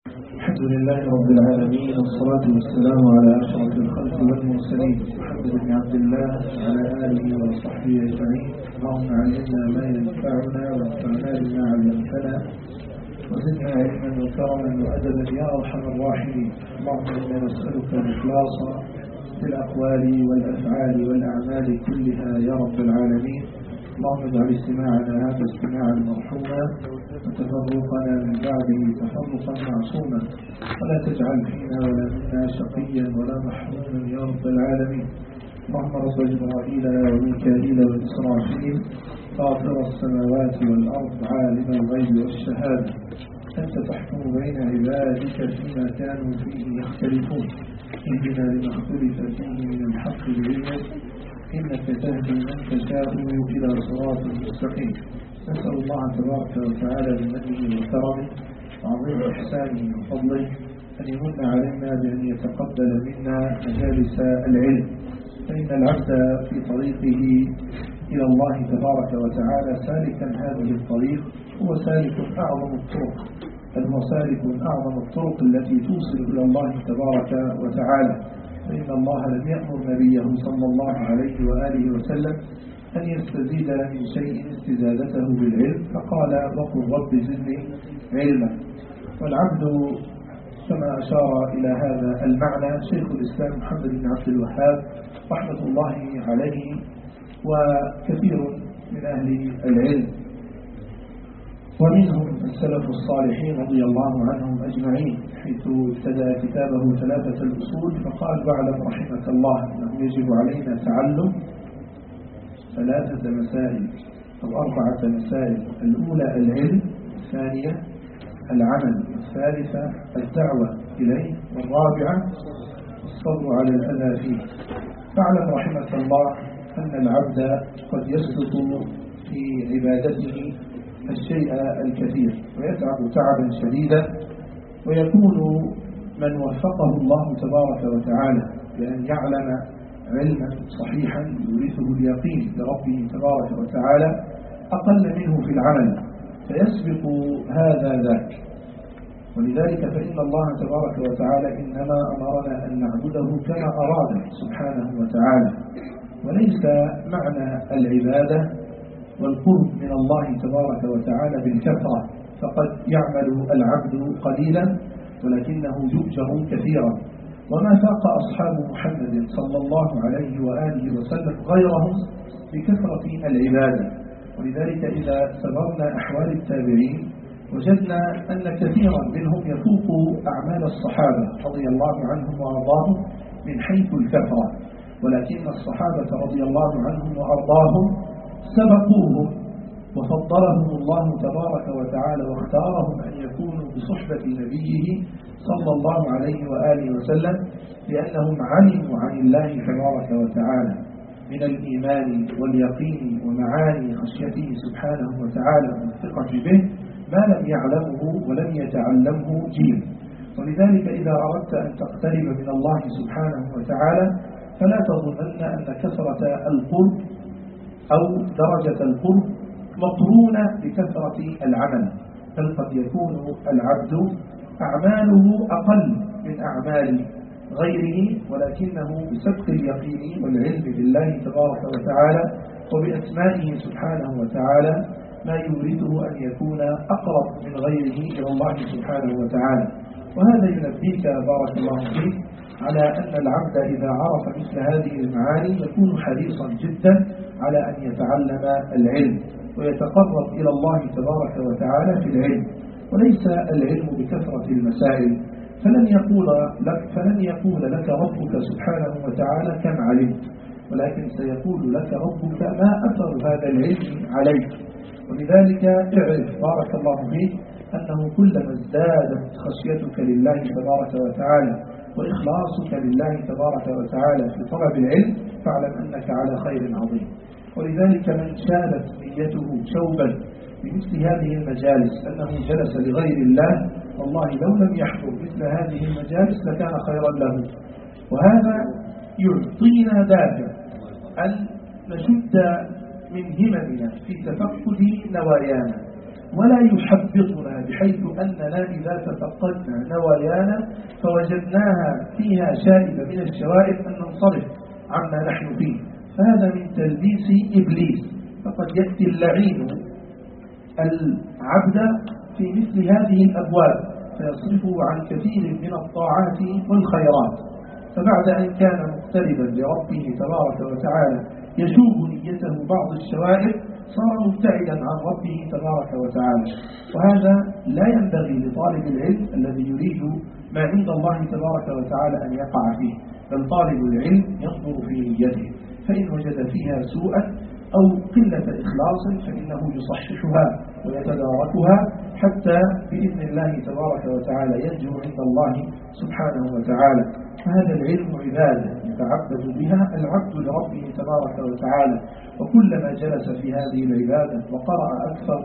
الحمد لله رب العالمين، والصلاة والسلام على أشرف الخلق والمرسلين محمد بن عبد الله وعلى آله وصحبه أجمعين. اللهم علمنا ما ينفعنا وانفعنا بما علمتنا وزدنا علما وكرما وأدبا يا أرحم الراحمين. اللهم إنا نسألك الإخلاص في الأقوال والأفعال والأعمال كلها يا رب العالمين. اللهم اجعل استماعنا هذا استماعا مرحوما وتفرقنا من بعده تفرقا معصوما، ولا تجعل فينا ولا منا شقيا ولا محروما يا رب العالمين. اللهم رب جبرائيل وميكائيل وإسرافيل فاطر السماوات والأرض عالم الغيب والشهادة، أنت تحكم بين عبادك فيما كانوا فيه يختلفون، اهدنا لما اختلف فيه من الحق بعلمك، إنك تهدي من تشاء إلى صراط مستقيم. نسأل الله تبارك وتعالى بمنه وكرمه وعظيم إحسانه وفضله أن يمن علينا بأن يتقبل منا مجالس العلم، فإن العبد في طريقه إلى الله تبارك وتعالى سالكا هذه الطريق هو سالك أعظم الطرق، بل هو سالك أعظم الطرق التي توصل إلى الله تبارك وتعالى. فإن الله لم يأمر نبيه صلى الله عليه وآله وسلم أن يستزيد من شيء استزادته بالعلم، فقال وقل رب زدني علما. والعبد كما أشار إلى هذا المعنى شيخ الإسلام محمد بن عبد الوهاب رحمة الله عليه وكثير من أهل العلم، ومنهم السلف الصالحين رضي الله عنهم أجمعين، حيث ابتدأ كتابه ثلاثة الأصول فقال: واعلم رحمك الله أنه يجب علينا تعلم ثلاثة مسائل أو أربعة مسائل: الأولى العلم، الثانية العمل، الثالثة الدعوة إليه، والرابعة الصبر على الأذى فيه. فاعلم رحمك الله أن العبد قد يسلك في عبادته الشيء الكثير ويتعب تعبا شديدا، ويكون من وفقه الله تبارك وتعالى بأن يعلم علما صحيحا يورثه اليقين بربه تبارك وتعالى أقل منه في العمل، فيسبق هذا ذاك. ولذلك فإن الله تبارك وتعالى إنما أمرنا أن نعبده كما أراد سبحانه وتعالى، وليس معنى العبادة والقرب من الله تبارك وتعالى بالكثرة، فقد يعمل العبد قليلا ولكنه يؤجر كثيرا. وما فاق أصحاب محمد صلى الله عليه وآله وسلم غيرهم بكثرة العبادة. ولذلك إذا سبرنا أحوال التابعين وجدنا أن كثيرا منهم يفوق أعمال الصحابة رضي الله عنهم وأرضاهم من حيث الكثرة، ولكن الصحابة رضي الله عنهم وأرضاهم سبقوهم وفضلهم الله تبارك وتعالى واختارهم أن يكونوا بصحبة نبيه صلى الله عليه وآله وسلم، لأنهم علموا عن الله تبارك وتعالى من الإيمان واليقين ومعاني خشيته سبحانه وتعالى والثقة به ما لم يعلمه ولم يتعلمه جيل. ولذلك إذا أردت أن تقترب من الله سبحانه وتعالى فلا تظنن أن كثرة القرب أو درجة القرب مقرونة بكثرة العمل، بل قد يكون العبد أعماله أقل من أعمال غيره، ولكنه بسبق اليقين والعلم بالله تبارك وتعالى وبأسمائه سبحانه وتعالى ما يورثه أن يكون أقرب من غيره إلى الله سبحانه وتعالى. وهذا ينبيك بارك الله فيك على أن العبد إذا عرف مثل هذه المعاني يكون حريصا جدا على أن يتعلم العلم ويتقرب إلى الله تبارك وتعالى في العلم، وليس العلم بكثرة المسائل. فلن يقول لك ربك سبحانه وتعالى كم علمت، ولكن سيقول لك ربك ما أثر هذا العلم عليك. ولذلك اعرف بارك الله فيك أنه كلما ازدادت خشيتك لله تبارك وتعالى وإخلاصك لله تبارك وتعالى في طلب العلم فاعلم أنك على خير عظيم. ولذلك من شالت نيته شوبا بمثل هذه المجالس أنه جلس لغير الله، والله لو لم يحضر مثل هذه المجالس لكان خيرا له. وهذا يعطينا دافع أن نشد من هممنا في تفقد نوايانا ولا يحبطنا، بحيث أننا إذا تفقدنا نوايانا فوجدناها فيها شائبة من الشوائب أن ننصرف عما نحن فيه، فهذا من تلبيس إبليس. فقد يأتي اللعين العبد في مثل هذه الأبواب فيصرفه عن كثير من الطاعات والخيرات، فبعد أن كان مقتربا لربه تبارك وتعالى يشوب نيته بعض الشوائب صار مبتعدا عن ربه تبارك وتعالى. وهذا لا ينبغي لطالب العلم الذي يريد ما عند الله تبارك وتعالى أن يقع فيه، بل طالب العلم ينظر في نيته، فإن وجد فيها سوءا أو قلة إخلاص فإنه يصححها ويتداركها حتى بإذن الله تبارك وتعالى ينجو عند الله سبحانه وتعالى. فهذا العلم عبادة يتعبد بها العبد لربه تبارك وتعالى، وكلما جلس في هذه العبادة وقرأ أكثر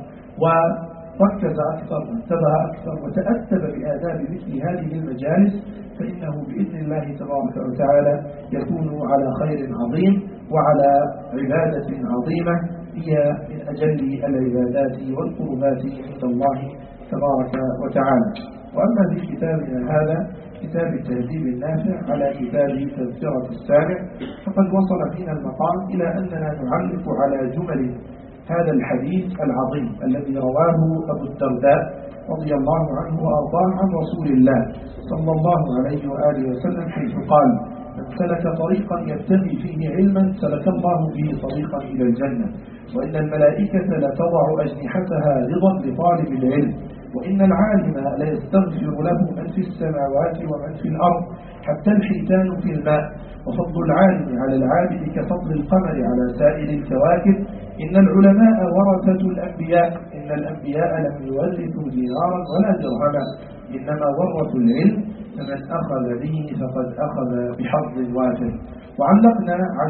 وركز أكثر وانتبه أكثر وتأدب بآداب مثل هذه المجالس فإنه بإذن الله تبارك وتعالى يكون على خير عظيم وعلى عبادة عظيمة هي من أجل العبادات والقربات عند الله تبارك وتعالى. وأما في كتابنا هذا كتاب التهذيب النافع على كتاب تذكرة السامع، فقد وصل فينا المقام إلى أننا نعلق على جمل هذا الحديث العظيم الذي رواه أبو الدرداء رضي الله عنه وأرضاه عن رسول الله صلى الله عليه وآله وسلم، حيث قال: من سلك طريقا يبتغي فيه علما سلك الله به طريقا إلى الجنة، وإن الملائكة لتضع أجنحتها رضا لطالب العلم، وإن العالم ليستغفر له من في السماوات ومن في الأرض حتى الحيتان في الماء، وفضل العالم على العابد كفضل القمر على سائر الكواكب، إن العلماء ورثة الأنبياء، إن الأنبياء لم يورثوا دينارا ولا درهما، إنما ورثوا العلم، فمن أخذ به فقد أخذ بحظ وافر. وعلقنا على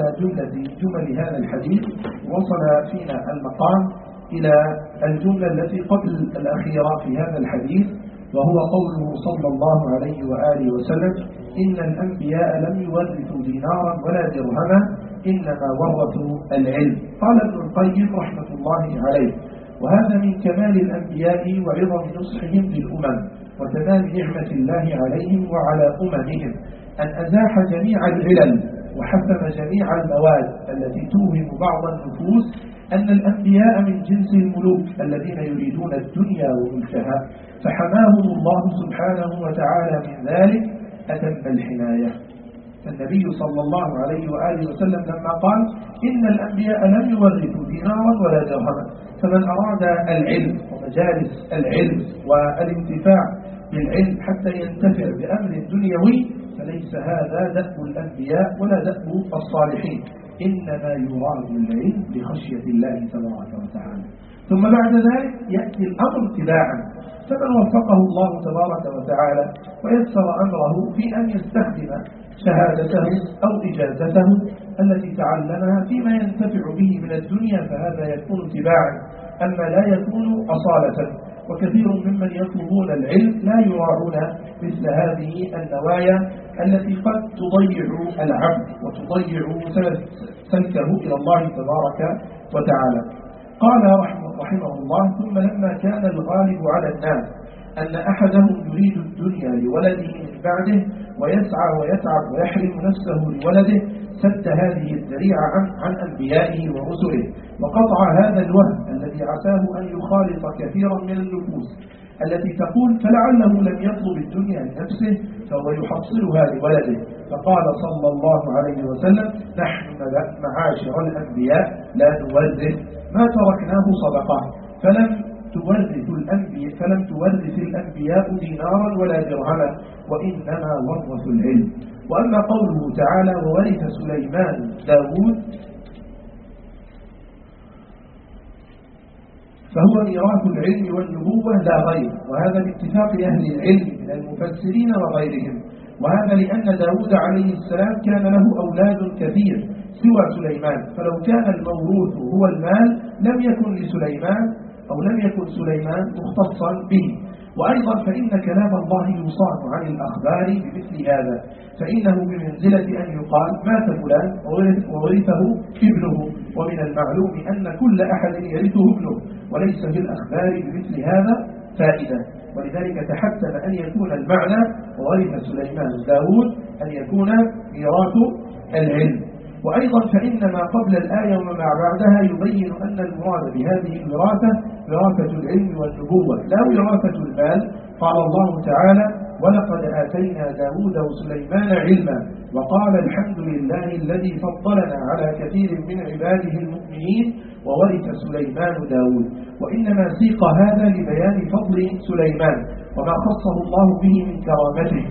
جمل هذا الحديث، وصل فينا المقام إلى الجملة التي قبل الأخيرة في هذا الحديث، وهو قوله صلى الله عليه وآله وسلم: إن الأنبياء لم يورثوا دينارا ولا درهما إنما ورثوا العلم. قال ابن القيم رحمة الله عليه: وهذا من كمال الأنبياء وعظم نصحهم للأمم وتمام نعمة الله عليهم وعلى أممهم، أن أزاح جميع العلل وحسم جميع المواد التي توهم بعض النفوس أن الأنبياء من جنس الملوك الذين يريدون الدنيا وملكها، فحماهم الله سبحانه وتعالى من ذلك أتم الحماية. فالنبي صلى الله عليه وآله وسلم لما قال: إن الأنبياء لم يورثوا دينارا ولا درهما، فمن أراد العلم ومجالس العلم والانتفاع بالعلم حتى ينتفع بأمر دنيوي فليس هذا دأب الأنبياء ولا دأب الصالحين، إنما يراد العلم بخشية الله تبارك وتعالى. ثم بعد ذلك يأتي الأمر اتباعا، فمن وفقه الله تبارك وتعالى ويسر أمره في أن يستخدم شهادته أو إجازته التي تعلمها فيما ينتفع به من الدنيا فهذا يكون اتباعا، أما لا يكون أصالة. وكثير ممن يطلبون العلم لا يراعون مثل هذه النوايا التي قد تضيع العبد وتضيع سلكه إلى الله تبارك وتعالى. قال رحمه الله: ثم لما كان الغالب على الناس أن أحدهم يريد الدنيا لولده من بعده ويسعى ويتعب ويحرم نفسه لولده، سد هذه الذريعة عن أنبيائه ورسله، وقطع هذا الوهم الذي عساه أن يخالط كثيرا من النفوس التي تقول فلعله لم يطلب الدنيا لنفسه فهو يحصلها لولده. فقال صلى الله عليه وسلم: نحن معاشر الأنبياء لا نورث ما تركناه صدقة، فلم تورث الأنبياء دينارا ولا درهما وإنما ورثوا العلم. وأما قوله تعالى: وورث سليمان داود، فهو ميراث العلم والنبوة لا غير، وهذا باتفاق أهل العلم من المفسرين وغيرهم. وهذا لأن داود عليه السلام كان له أولاد كثير سوى سليمان، فلو كان الموروث هو المال لم يكن لسليمان أو لم يكن سليمان مختصا به. وأيضا فإن كلام الله يصان عن الأخبار بمثل هذا، فإنه بمنزلة أن يقال: مات فلان وورثه ابنه، ومن المعلوم أن كل أحد يرثه ابنه، وليس في الأخبار بمثل هذا فائدة. ولذلك تحتم أن يكون المعنى وورث سليمان داود أن يكون ميراث العلم. وأيضا فإن ما قبل الآية وما بعدها يبين أن المراد بهذه الوراثة وراثة العلم والنبوة لا وراثة المال. قال الله تعالى: ولقد آتينا داود وسليمان علما وقال الحمد لله الذي فضلنا على كثير من عباده المؤمنين وورث سليمان داود. وإنما سيق هذا لبيان فضل سليمان وما خصه الله به من كرامته،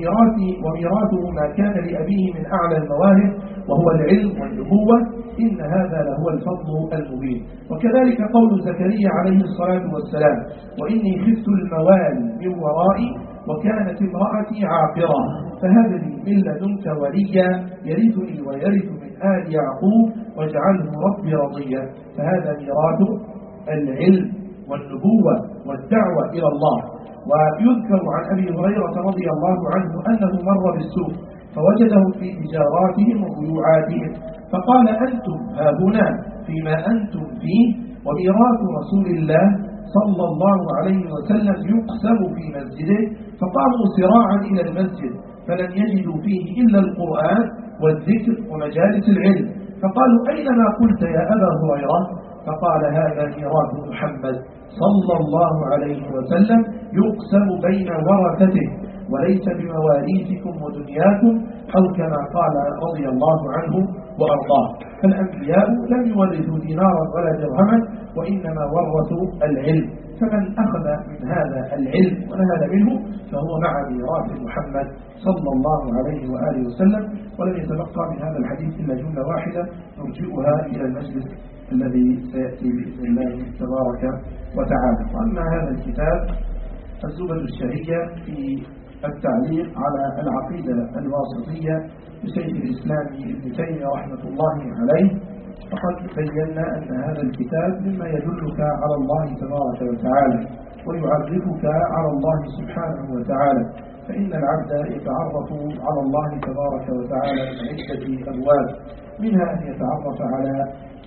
وميراثه ما كان لأبيه من أعلى المواهب وهو العلم والنبوة، إن هذا لهو الفضل المبين. وكذلك قول زكريا عليه الصلاة والسلام: وإني خفت الموالي من ورائي وكانت امرأتي عاقرة فهب لي من لدنك وليا يرثني ويرث من آل يعقوب واجعله ربي رضيا. فهذا ميراث العلم والنبوة والدعوة إلى الله. ويذكر عن أبي هريرة رضي الله عنه أنه مر بالسوق فوجدهم في تجاراتهم وبيوعاتهم فقال: أنتم هاهنا فيما أنتم فيه وميراث رسول الله صلى الله عليه وسلم يقسم في مسجده. فقاموا سراعا إلى المسجد فلم يجدوا فيه إلا القرآن والذكر ومجالس العلم، فقالوا: أين ما قلت يا أبا هريرة؟ فقال: هذا ميراث محمد صلى الله عليه وسلم يقسم بين ورثته وليس بمواريثكم ودنياكم، أو كما قال رضي الله عنه وأرضاه. فالأنبياء لم يورثوا دينارا ولا درهما وإنما ورثوا العلم، فمن أخذ من هذا العلم ونهل منه فهو مع ميراث محمد صلى الله عليه وآله وسلم. ولم يتبقى من هذا الحديث إلا جملة واحدة نرجئها إلى المجلس الذي سيأتي بإذن الله تبارك وتعالى. وأما هذا الكتاب الزبد الشهية في التعليق على العقيدة الواسطية لشيخ الإسلام ابن تيمية رحمة الله عليه، فقد بينا أن هذا الكتاب مما يدلك على الله تبارك وتعالى ويعرفك على الله سبحانه وتعالى. فإن العبد يتعرف على الله تبارك وتعالى من عدة أبواب، منها أن يتعرف على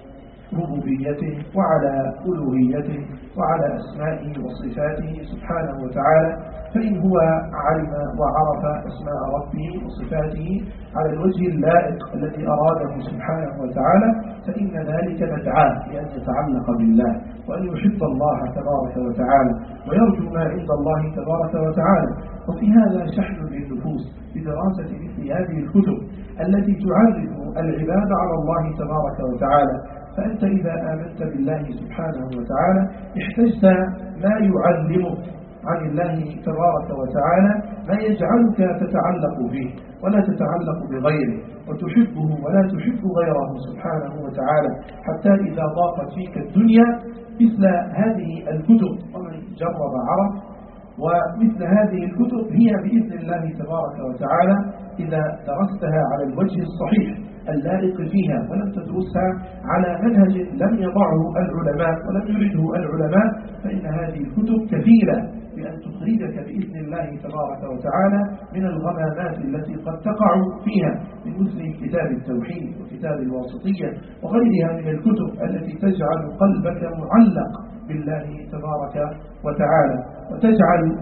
ربوبيته وعلى ألوهيته وعلى أسمائه وصفاته سبحانه وتعالى. فإن هو علم وعرف أسماء ربه وصفاته على الوجه اللائق الذي أراده سبحانه وتعالى فإن ذلك مدعاه لأن يتعلق بالله وأن يحب الله تبارك وتعالى ويرجو ما عند الله تبارك وتعالى. وفي هذا شحن للنفوس بدراسة مثل هذه الكتب التي تعرف العباد على الله تبارك وتعالى. فأنت إذا آمنت بالله سبحانه وتعالى احتجت ما يعلمك عن الله تبارك وتعالى ما يجعلك تتعلق به ولا تتعلق بغيره وتحبه ولا تحب غيره سبحانه وتعالى، حتى إذا ضاقت فيك الدنيا مثل هذه الكتب ومن جرب عرف. ومثل هذه الكتب هي بإذن الله تبارك وتعالى إذا درستها على الوجه الصحيح اللائق فيها ولم تدرسها على منهج لم يضعه العلماء ولم يرده العلماء فإن هذه الكتب كفيلة بأن تخرجك بإذن الله تبارك وتعالى من الغمامات التي قد تقع فيها من مثل كتاب التوحيد وكتاب الواسطية وغيرها من الكتب التي تجعل قلبك معلق بالله تبارك وتعالى وتجعل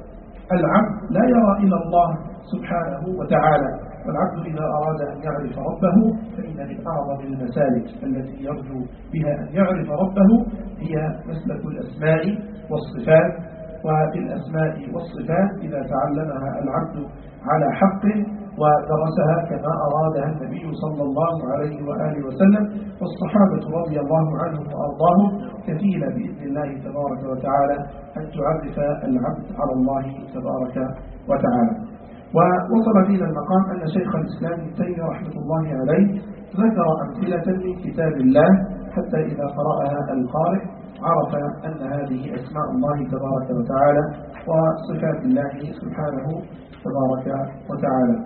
العبد لا يرى إلى الله سبحانه وتعالى. والعبد إذا أراد أن يعرف ربه فإن من أعظم المسالك التي يرجو بها أن يعرف ربه هي مسلك الأسماء والصفات. وبالأسماء والصفات إذا تعلمها العبد على حق ودرسها كما أرادها النبي صلى الله عليه وآله وسلم والصحابة رضي الله عنهم وأرضاهم كفيلة بإذن الله تبارك وتعالى أن تعرف العبد على الله تبارك وتعالى. ووصل بنا المقام أن شيخ الإسلام ابن تيمية رحمة الله عليه ذكر أمثلة من كتاب الله حتى إذا قرأها القارئ عرف أن هذه أسماء الله تبارك وتعالى وصفات الله سبحانه تبارك وتعالى.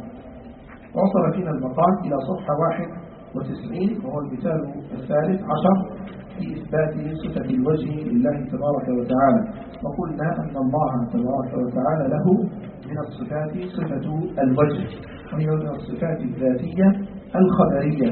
ووصل فينا المقام إلى صفحة 91 وهو المثال الثالث عشر في إثبات صفة الوجه لله تبارك وتعالى. وقلنا أن الله تبارك وتعالى له من الصفات صفة الوجه وهي من الصفات الذاتية الخبرية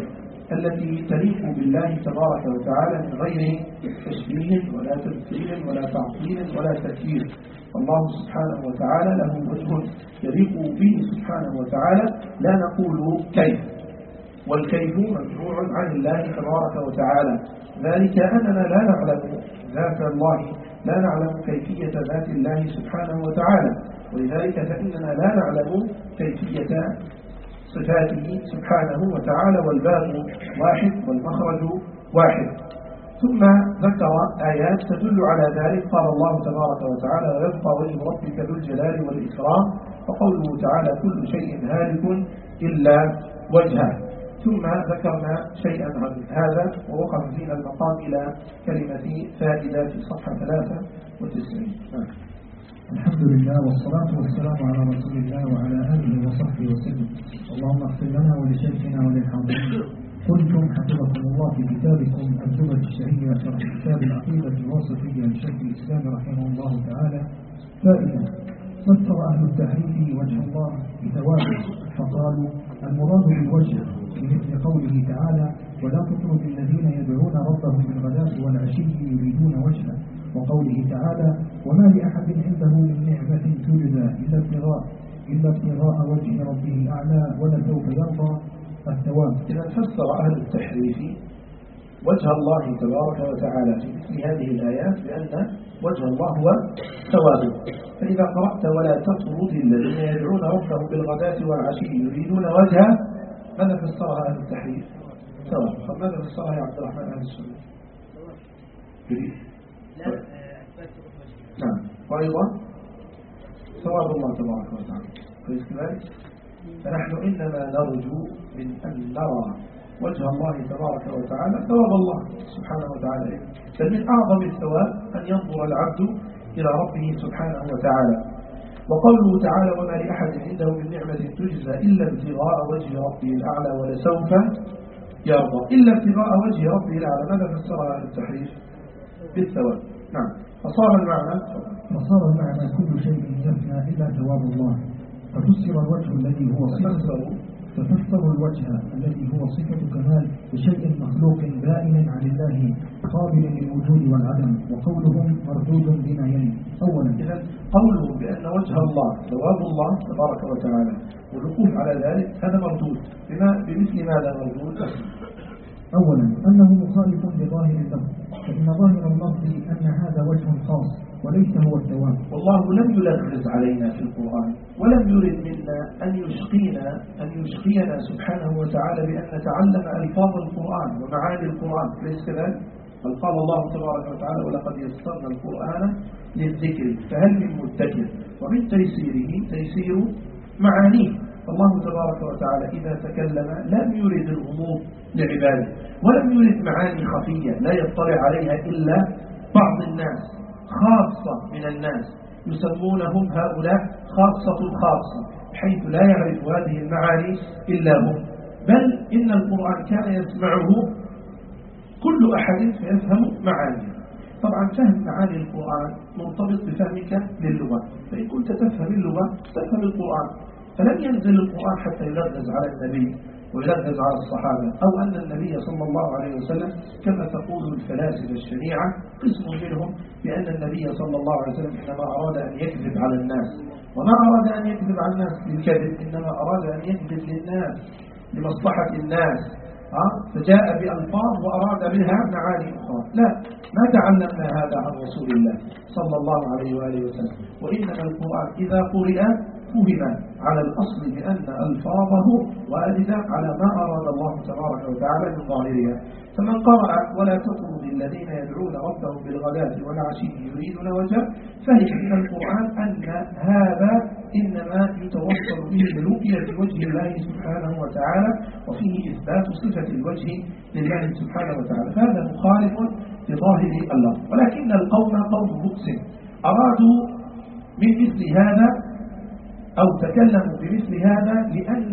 التي تليق بالله تبارك وتعالى من غير تشبيه ولا تمثيل ولا تعطيل ولا تكييف. الله سبحانه وتعالى له وجه يليق به سبحانه وتعالى، لا نقول كيف، والكيف ممنوع عن الله تبارك وتعالى، ذلك أننا لا نعلم ذات الله، لا نعلم كيفية ذات الله سبحانه وتعالى، ولذلك فإننا لا نعلم كيفية صفاته سبحانه وتعالى، والباب واحد والمخرج واحد. ثم ذكر آيات تدل على ذلك. قال الله تبارك وتعالى: ويبقى وجه ربك ذو الجلال والإكرام، وقوله تعالى: كل شيء هالك إلا وجهه. ثم ذكرنا شيئا عن هذا، ووقف فينا المقام إلى كلمة فائدة في صفحة 93. الحمد لله والصلاة والسلام على رسول الله وعلى آله وصحبه وسلم. اللهم اغفر لنا ولشيخنا وللحاضرين. قلتم حفظكم الله في كتابكم الزبد الشهية شرح كتاب العقيدة الواسطية لشيخ الإسلام رحمه الله تعالى: فائدة: فسر أهل التحريف وجه الله بثوابه، فقالوا: المراد بالوجه بمثل قوله تعالى: ولا تطرد الذين يدعون ربهم بالغداة والعشي يريدون وجهه، وقوله تعالى: وما لأحد عنده من نعمة تجزى إلا ابتغاء وجه ربه الأعلى ولسوف يرضى الثواب. إذا فسر أهل التحريف وجه الله تبارك وتعالى في مثل هذه الآيات بأن وجه الله هو ثوابه. فإذا قرأت: ولا تطرد الذين يدعون ربهم بالغداة والعشي يريدون وجهه، ماذا فسرها أهل التحريف؟ ثواب. فماذا فسرها يا عبد الرحمن أهل السنة؟ نعم، وأيضا ثواب الله تبارك وتعالى. كيف كذلك؟ فنحن إنما نرجو من أن نرى وجه الله تبارك وتعالى ثواب الله سبحانه وتعالى. بل من أعظم الثواب أن ينظر العبد إلى ربه سبحانه وتعالى. وقوله تعالى: وما لأحد عنده من نعمة تجزى إلا ابتغاء وجه ربه الأعلى ولسوف يرضى. إلا ابتغاء وجه ربه الأعلى، ماذا فسرها أهل التحريف؟ بالثواب. نعم. فصار المعنى كل شيء يفنى إلا ثواب الله. ففسر الوجه الذي هو صفة كمال بشيء مخلوق بائن عن الله قابل للوجود والعدم، وقولهم مردود بما يلي. أولا، إذا قوله بأن وجه الله ثواب الله تبارك وتعالى والوقوف على ذلك هذا مردود. بمثل ماذا مردود؟ أولا، أنه مخالف لظاهر اللفظ، فإن ظاهر اللفظ أن هذا وجه خاص وليس هو الثواب. والله لم يلغز علينا في القرآن، ولم يرد منا أن يشقينا سبحانه وتعالى بأن نتعلم ألفاظ القرآن ومعاني القرآن، ليس كذلك؟ بل قال الله تبارك وتعالى: ولقد يسرنا القرآن للذكر فهل من مدكر. ومن تيسيره تيسير معانيه. الله تبارك وتعالى إذا تكلم لم يرد الغموض لعباده، ولم يرد معاني خفية لا يطلع عليها إلا بعض الناس، خاصة من الناس يسمونهم هؤلاء خاصة الخاصة، حيث لا يعرف هذه المعاني إلا هم. بل إن القرآن كان يسمعه كل أحد فيفهم معانيه. طبعا فهم معاني القرآن مرتبط بفهمك للغة، فإن كنت تفهم اللغة تفهم القرآن. فلم ينزل القرآن حتى يلغز على النبي ويلغز على الصحابة، أو أن النبي صلى الله عليه وسلم كما تقول الفلاسفة الشنيعة قسم منهم بأن النبي صلى الله عليه وسلم إنما أراد أن يكذب على الناس، وما أراد أن يكذب على الناس بالكذب، إنما أراد أن يكذب للناس لمصلحة الناس، فجاء بألفاظ وأراد بها معاني أخرى. لا، ما تعلمنا هذا عن رسول الله صلى الله عليه وآله وسلم. وإنما القرآن إذا قرئ فهم على الأصل بأن ألفاظه واردة على ما أراد الله تبارك وتعالى من ظاهرها. فمن قرأ: ولا تطرد الذين يدعون ربهم بالغداة والعشي يريدون وجهه، فهم من القرآن أن هذا إنما يتوصل به برؤية وجه الله سبحانه وتعالى، وفيه إثبات صفة الوجه لله سبحانه وتعالى. فهذا مخالف لظاهر اللفظ. ولكن القوم قوم مقسم أرادوا من مثل هذا أو تكلموا بمثل هذا لأن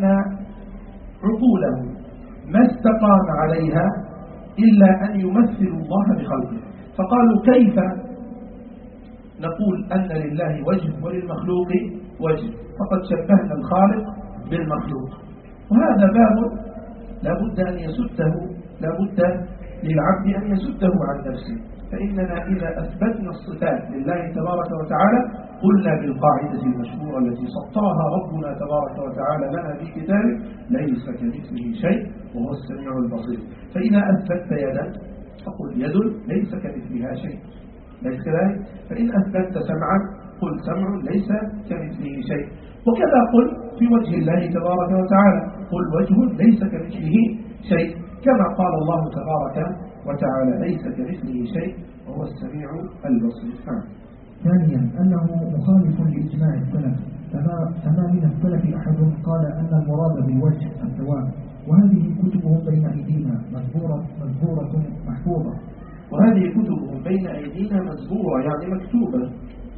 عقولهم ما استقام عليها إلا أن يمثلوا الله بخلقه. فقالوا: كيف نقول أن لله وجه وللمخلوق وجه؟ فقد شبهنا الخالق بالمخلوق. وهذا باب لابد أن يسده، لابد للعبد أن يسده عن نفسه. فإننا إذا أثبتنا الصفات لله تبارك وتعالى قلنا بالقاعدة المشهورة التي سطرها ربنا تبارك وتعالى لنا في كتابه: ليس كمثله شيء وهو السميع البصير. فإذا أثبتت يدا فقل يد ليس كمثلها شيء، ليس كذلك؟ فإن أثبتت سمعا قل سمع ليس كمثله شيء. وكذا قل في وجه الله تبارك وتعالى: قل وجه ليس كمثله شيء، كما قال الله تبارك وتعالى: ليس كمثله شيء وهو السميع البصير. ثانيا أنه مخالف لإجماع السلف، فما من السلف أحد قال أن المراد بالوجه الثواب، وهذه كتبهم بين أيدينا مزبورة محفوظة. وهذه كتبهم بين أيدينا مزبورة يعني مكتوبة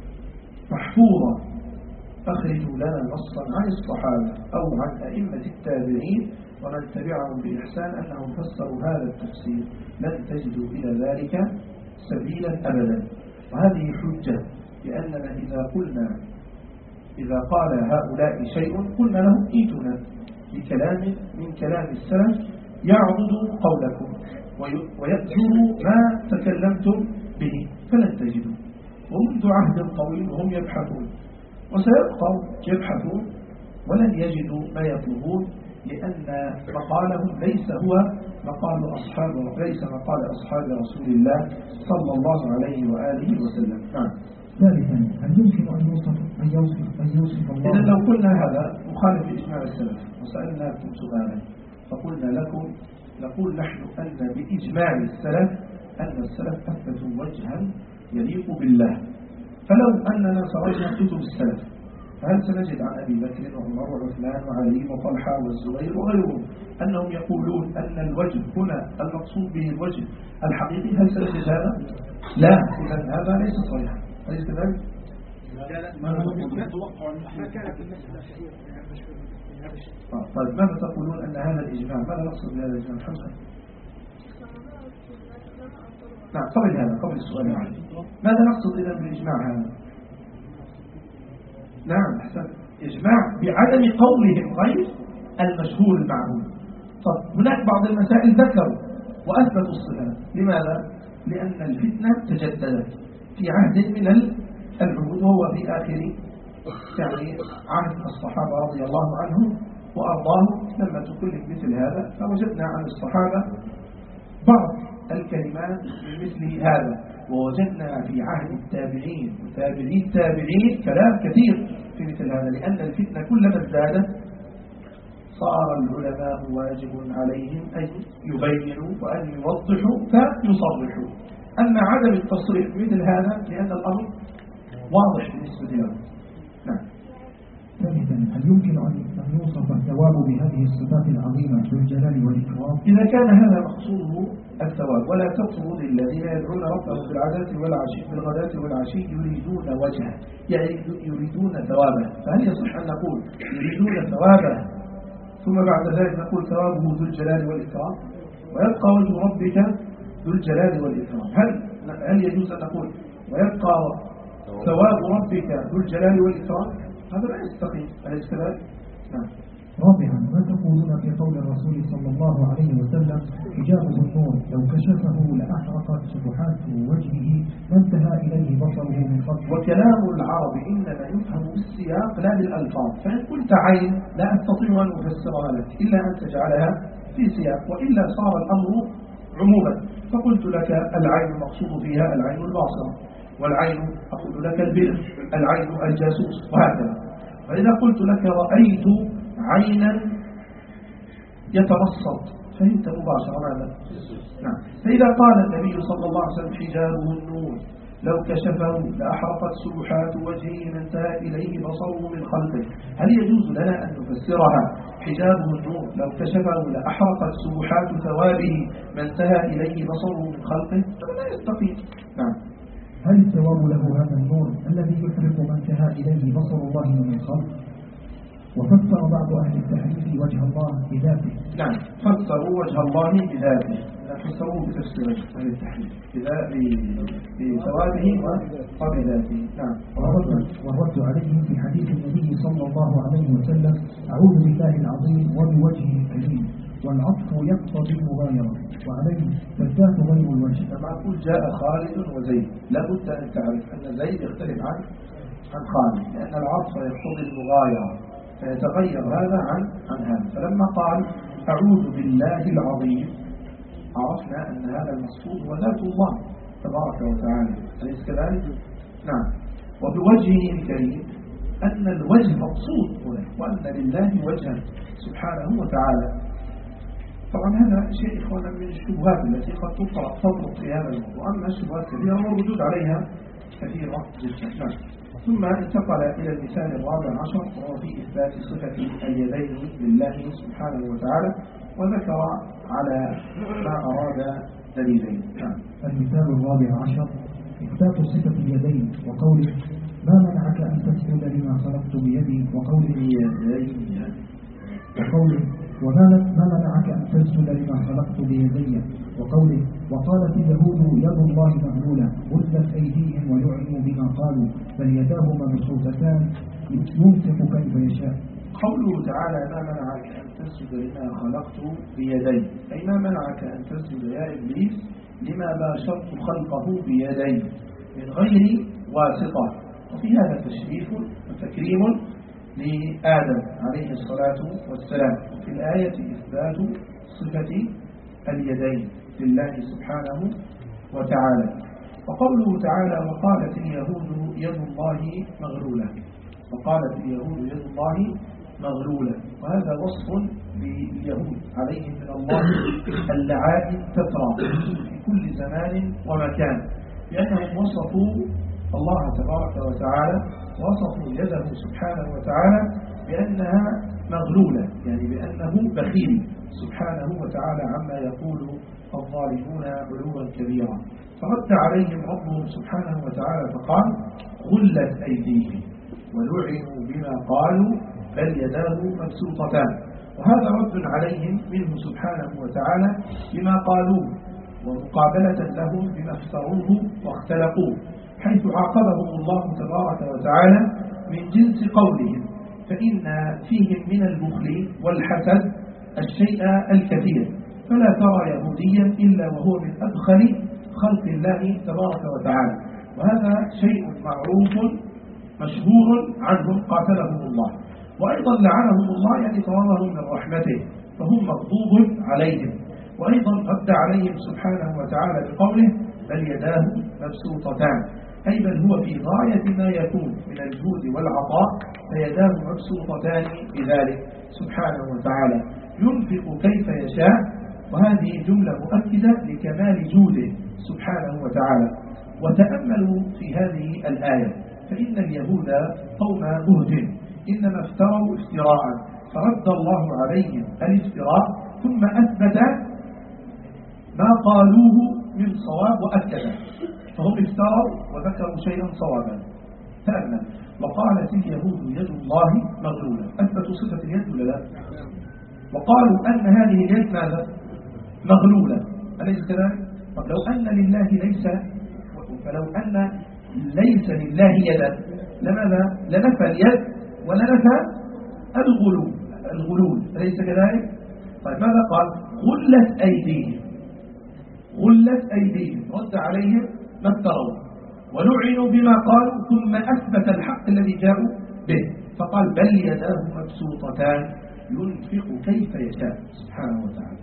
محفوظة. أخرجوا لنا نصا عن الصحابة أو عن أئمة التابعين ومن تبعهم بإحسان أنهم فسروا هذا التفسير، لن تجدوا إلى ذلك سبيلا أبدا. وهذه حجة، لأننا إذا قال هؤلاء شيء قلنا لهم ائتنا بكلام من كلام السلف يعضد قولكم ويأجر ما تكلمتم به، فلن تجدوا. ومنذ عهد طويل وهم يبحثون وسيبقوا يبحثون ولن يجدوا ما يطلبون، لأن مقالهم ليس هو مقال أصحاب رسول الله صلى الله عليه وآله وسلم. ثالثا، هل يمكن أن يوصف الله؟ إذا لو قلنا هذا مخالف إجماع السلف وسألناكم سؤالا فقلنا لكم نقول نحن أن بإجماع السلف أن السلف أثبتوا وجها يليق بالله. فلو أننا سرجنا كتب السلف فهل سنجد عن أبي بكر وعمر وعثمان وعلي وطلحة والزبير وغيرهم أنهم يقولون أن الوجه هنا المقصود به الوجه الحقيقي؟ هل سنجد هذا؟ لا. إذن هذا ليس صحيحا، أليس كذلك؟ طيب ماذا تقولون أن هذا الإجماع؟ ماذا نقصد بهذا الإجماع حمزة؟ نعم، قبل السؤال معي. ماذا نقصد إذا بالإجماع هذا؟ نعم أحسن، إجماع بعدم قولهم غير المشهور المعهود. طب هناك بعض المسائل ذكروا وأثبتوا الصفات، لماذا؟ لأن الفتنة تجددت في عهد من العهود وهو في آخر يعني عهد الصحابة رضي الله عنهم وأرضاهم. لما تكلم مثل هذا فوجدنا عن الصحابة بعض الكلمات من مثل هذا، ووجدنا في عهد التابعين وتابعي التابعين كلام كثير في مثل هذا، لأن الفتنة كلما ازدادت صار العلماء واجب عليهم أن يبينوا وأن يوضحوا فيصرحوا. أما عدم التصريح مثل هذا لأن الأمر واضح بالنسبة له. نعم. ثالثا، هل يمكن أن يوصف الثواب بهذه الصفات العظيمة ذو الجلال والإكرام؟ إذا كان هذا مقصوده الثواب، ولا تطرد الذين يدعون ربهم بالغداة والعشي يريدون وجهه، يعني يريدون ثوابه. فهل يصح أن نقول يريدون ثوابه ثم بعد ذلك نقول ثوابه ذو الجلال والإكرام ويبقى وجه ربك ذو الجلال والإكرام؟ هل يجوز أن نقول ويبقى ثواب ربك ذو الجلال والإكرام؟ هذا لا يستقيم، أليس كذلك؟ نعم. رابعا، ما تقولون في قول الرسول صلى الله عليه وسلم: حجابه النور لو كشفه لأحرقت سبحات وجهه ما انتهى إليه بصره من خلقه. وكلام العرب إنما يفهم بالسياق لا بالألفاظ، فإن قلت عين لا أستطيع أن أفسرها لك إلا أن تجعلها في سياق، وإلا صار الأمر عموما. فقلت لك العين المقصود فيها العين الباصرة، والعين أقول لك البئر، العين الجاسوس، وهكذا. فإذا قلت لك رأيت عينا يترصد فهمت مباشرة ماذا؟ نعم. فإذا قال النبي صلى الله عليه وسلم حجابه النور لو كشفه لأحرقت سبحات وجهه ما انتهى إليه بصره من خلقه، هل يجوز لنا أن نفسرها حجابه النور لو كشفه لأحرقت سبحات ثوابه ما انتهى إليه بصره من خلقه؟ لا يستقيم. نعم. هل الثواب له هذا النور الذي يحرق ما انتهى إليه بصر الله من الخلق؟ وفسر بعض أهل التحريف وجه الله بذاته. نعم، فسروا وجه الله بذاته، فسروه بتفسير أهل التحريف بثوابه وبذاته. نعم. والرد عليهم في حديث النبي صلى الله عليه وسلم: أعوذ بالله العظيم وبوجهه الكريم. والعطف يقتضي المغايرة وعليه فالذات غير الوجه. لما أقول جاء خالد وزيد لابد أن تعرف أن زيد يختلف عن خالد، لأن العطف يقتضي المغايرة فيتغير هذا عن هذا. فلما قال أعوذ بالله العظيم عرفنا أن هذا المقصود هو ذات الله تبارك وتعالى، أليس كذلك؟ نعم. وبوجهه الكريم أن الوجه مقصود هنا، وأن لله وجها سبحانه وتعالى. طبعا هذا شيء إخوانا من الشبهات التي قد تطرق في هذا الموضوع، أما الشبهات كثيرة والردود عليها كثيرة جدا. نعم. ثم انتقل إلى المثال الرابع عشر وهو في إثبات صفة اليدين لله سبحانه وتعالى، وذكر على ما أراد دليلين. نعم. المثال الرابع عشر إثبات صفة اليدين وقوله ما منعك أن تسجد لما خلقت بيدي، وقوله وما منعك أن تسجد لما خلقت بيدي، وقوله وقالت اليهود يد الله مغلولة غلت أيديهم ولعنوا بما قالوا بل يداه مبسوطتان ينفق كيف يشاء. قوله تعالى ما منعك أن تسجد لما خلقت بيدي، أي ما منعك أن تسجد يا إبليس لما باشرت خلقه بيدي من غير واسطة. وفي هذا تشريف وتكريم لآدم عليه الصلاة والسلام. في الآية إثبات صفة اليدين لله سبحانه وتعالى. وقوله تعالى وقالت اليهود يد الله مغلولة، وقالت اليهود يد الله مغلولة، وهذا وصف باليهود عليهم من الله اللعائن تترى في كل زمان ومكان، لأنهم وصفوا الله تبارك وتعالى، وصفوا يده سبحانه وتعالى بأنها مغلولة، يعني بأنه بخيل سبحانه وتعالى عما يقول الظالمون علوا كبيرا. فرد عليهم ربهم سبحانه وتعالى فقال غلت أيديهم ولعنوا بما قالوا بل يداه مبسوطتان. وهذا رد عليهم منه سبحانه وتعالى بما قالوه، ومقابلة لهم بما افتروه واختلقوه، حيث عاقبهم الله تبارك وتعالى من جنس قولهم، فإن فيهم من البخل والحسد الشيء الكثير، فلا ترى يهوديا إلا وهو من أبخل خلق الله تبارك وتعالى، وهذا شيء معروف مشهور عنهم قاتلهم الله. وأيضا لعنهم الله يعني طردهم من رحمته فهم مغضوب عليهم. وأيضا رد عليهم سبحانه وتعالى بقوله بل يداه مبسوطتان، أي بل هو في غاية ما يكون من الجود والعطاء فيداه مبسوطتان بذلك سبحانه وتعالى ينفق كيف يشاء. وهذه جملة مؤكدة لكمال جوده سبحانه وتعالى. وتأملوا في هذه الآية، فإن اليهود قوم بهت إنما افتروا افتراء، فرد الله عليهم الافتراء ثم أثبت ما قالوه من صواب وأكده، فهم افتروا وذكروا شيئا صوابا. تأمل وقالت اليهود يد الله مغلولة، أثبتوا صفة اليد ولا لا؟ وقالوا أن هذه اليد ماذا؟ مغلولة، أليس كذلك؟ طب لو أن لله ليس، فلو أن ليس لله يدا لماذا؟ لنفى اليد ولنفى الغلول، أليس كذلك؟ طيب ماذا قال؟ غلت أيديهم، غلت أيديهم، رد عليهم ما افتروا ولعنوا بما قالوا، ثم أثبت الحق الذي جاءوا به فقال بل يداه مبسوطتان ينفق كيف يشاء سبحانه وتعالى.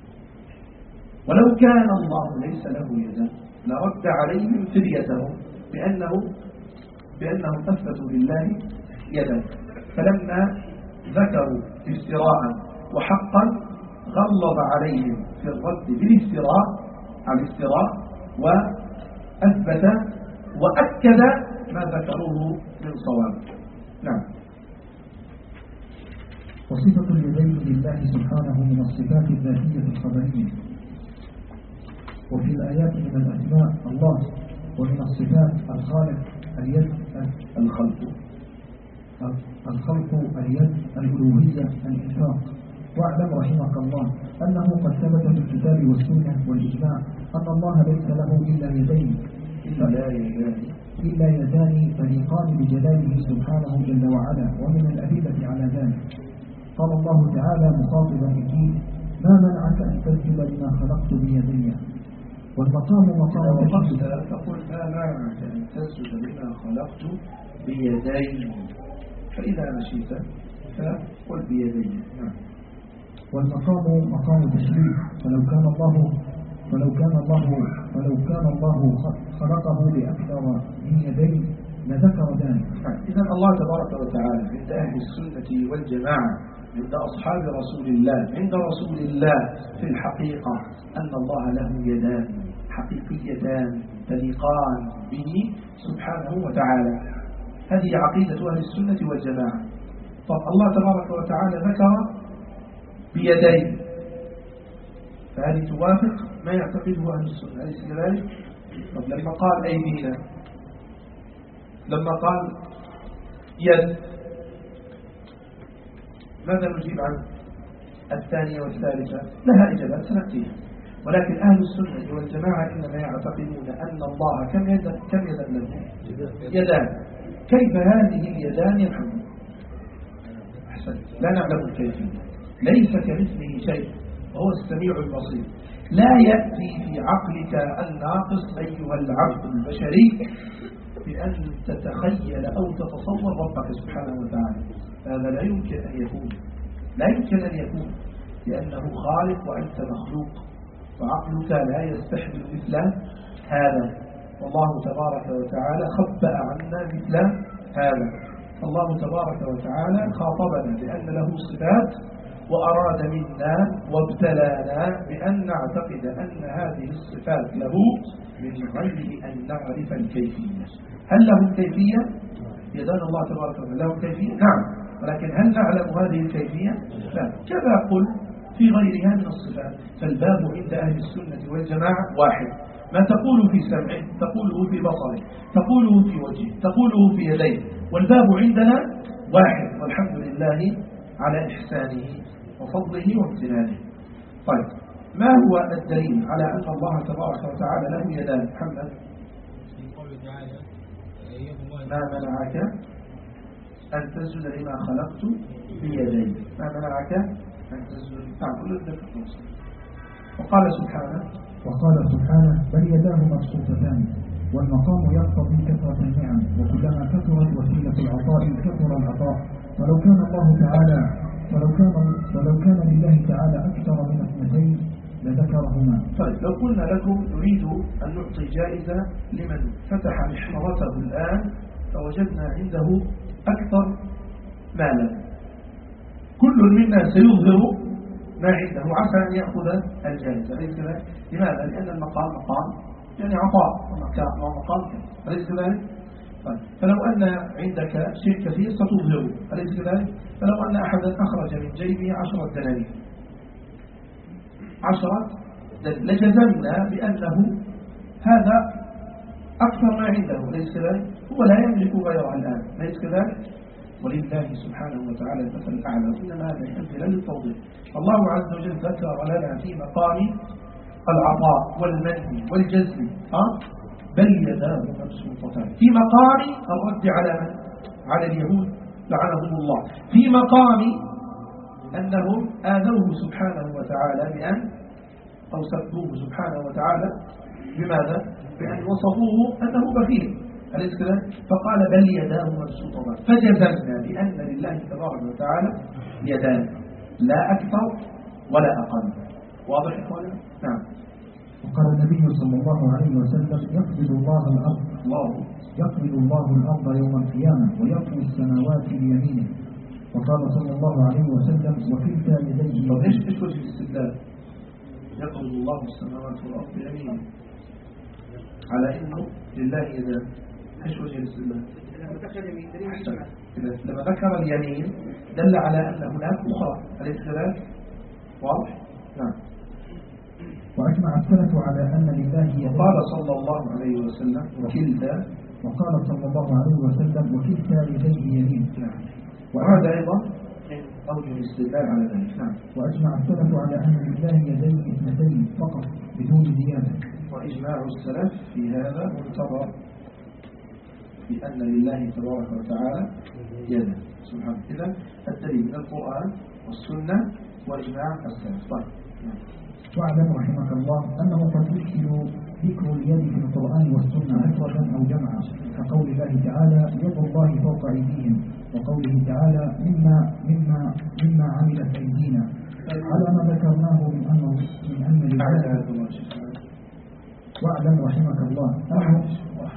ولو كان الله ليس له يدا لرد عليهم فديتهم بأنهم أثبتوا لله يدا، فلما ذكروا افتراء وحقا غلظ عليهم في الرد بالافتراء على الافتراء، وأثبت وأكد ما ذكروه من صواب. نعم. وصفة اليدين لله سبحانه من الصفات الذاتية الخبرية، وفي الآيات من الأسماء الله، ومن الصفات الخالق اليد الخلق اليد الألوهية الإنفاق. واعلم رحمك الله أنه قد ثبت في الكتاب والسنة والإجماع أن الله ليس له إلا يدين إلا يدان تليقان بجلاله سبحانه جل وعلا. ومن الأدلة على ذلك قال الله تعالى مخاطبا الدين ما منعك أن تسجد لما خلقت بيدي؟ والمقام مقام وقفت تقول ما منعك أن تسجد لما خلقت بيدي، فإذا مشيت فقل بيدي. والمقام مقام تشريف، فلو كان الله خلقه بأكثر من يدين لذكر ذلك. إذا الله تبارك وتعالى عند أهل السنة والجماعة، عند أصحاب رسول الله، عند رسول الله في الحقيقة أن الله له يدان حقيقيتان تليقان به سبحانه وتعالى. هذه عقيدة أهل السنة والجماعة. طب الله تبارك وتعالى ذكر بيدين، فهذه توافق ما يعتقده أهل السنة، أليس كذلك؟ طب لما قال أيدينا، لما قال يد، ماذا نجيب عنه؟ الثانية والثالثة لها إجابات سنأتيها، ولكن أهل السنة والجماعة إنما يعتقدون أن الله كم يدا له؟ يدان. كيف هذه اليدان يا محمد؟ أحسن، لا نعلم الكيفية، ليس كمثله شيء وهو السميع البصير. لا يأتي في عقلك الناقص أيها العبد البشري بأن تتخيل أو تتصور ربك سبحانه وتعالى. هذا لا يمكن أن يكون، لا يمكن أن يكون، لأنه خالق وأنت مخلوق، وعقلك لا يستحمل مثل هذا. والله تبارك وتعالى خبأ عنا مثل هذا. الله تبارك وتعالى خاطبنا بأن له صفات، وأراد منا وابتلانا بأن نعتقد أن هذه الصفات له من غير أن نعرف الكيفية. هل له كيفية؟ يدان الله تبارك وتعالى له كيفية؟ نعم، ولكن هل نعلم هذه الكيفية؟ لا. كذا قل في غيرها من الصفات. فالباب عند أهل السنة والجماعة واحد، ما تقوله في سمعه، تقوله في بصره، تقوله في وجهه، تقوله في يديه، والباب عندنا واحد، والحمد لله على إحسانه وفضله وامتنانه. طيب، ما هو الدليل على أن الله تبارك وتعالى له يدان؟ محمد، ما منعك أن تسجد لما خلقت بيدي؟ ما منعك أن تسجد؟ تعقل ابنك النصر. وقال سبحانه بل يداه مبسوطتان، والمقام يقتضي كثرة النعم، وكلما كثرت وسيلة العطاء كثر العطاء. ولو كان لله تعالى أكثر من اثنتين لذكرهما. طيب، لو قلنا لكم نريد أن نعطي جائزة لمن فتح محفظته الآن فوجدنا عنده أكثر مالا، كل منا سيظهر ما عنده عسى أن يأخذ الجائزة، أليس كذلك؟ لماذا؟ لأن المقام مقام يعني عطاء، ومقام أليس كذلك؟ طيب، فلو أن عندك شيء كثير ستظهره، أليس كذلك؟ فلو أن أحدا أخرج من جيبه 10 دنانير، 10 لجزمنا بأنه هذا أكثر ما عنده، أليس كذلك؟ هو لا يملك غيرها الآن، أليس كذلك؟ ولله سبحانه وتعالى المثل الأعلى، إنما هذه أمثلة للتوضيح. الله عز وجل ذكر لنا في مقام العطاء والمنع والجزم بل يداه مبسوطتان، في مقام الرد على اليهود لعنهم الله، في مقام أنهم آذوه سبحانه وتعالى بأن أو سبوه سبحانه وتعالى بماذا؟ بأن وصفوه أنه بخيل، أليس كذلك؟ فقال بل يداه مبسوطتان، فجزمنا بأن لله تبارك وتعالى يدان، لا أكثر ولا أقل. واضح إخوانا؟ نعم. وقال النبي صلى الله عليه وسلم يقبض الله الأرض يوم القيامة ويطوي السماوات بيمينه. وقال صلى الله عليه وسلم وكلتا يديه. ايش وجه الاستدلال؟ يقبض الله السماوات والأرض بيمينه على إنه لله يدان، ايش وجه الاستدلال؟ لما ذكر اليمين دل على أن هناك أخرى، أليس كذلك؟ واضح؟ نعم. وأجمع السلف على أن لله يدين. وقال صلى الله عليه وسلم وكلتا يديه يمين. نعم. وهذا أيضا من أوجه الاستدلال على ذلك. نعم. وأجمع السلف على أن لله يدين اثنتين فقط بدون زيادة. وإجماع السلف في هذا منتظر، بأن لله تبارك وتعالى يدا سبحانه. إذا الدليل من القرآن والسنة والإمام السادس. طيب. واعلم رحمك الله أنه قد يشكل ذكر اليد في القرآن والسنة مفردا أو جمعا، كقول الله تعالى يد الله فوق أيديهم، وقوله تعالى مما عملت أيدينا، على ما ذكرناه من أن لله. واعلم رحمك الله أنه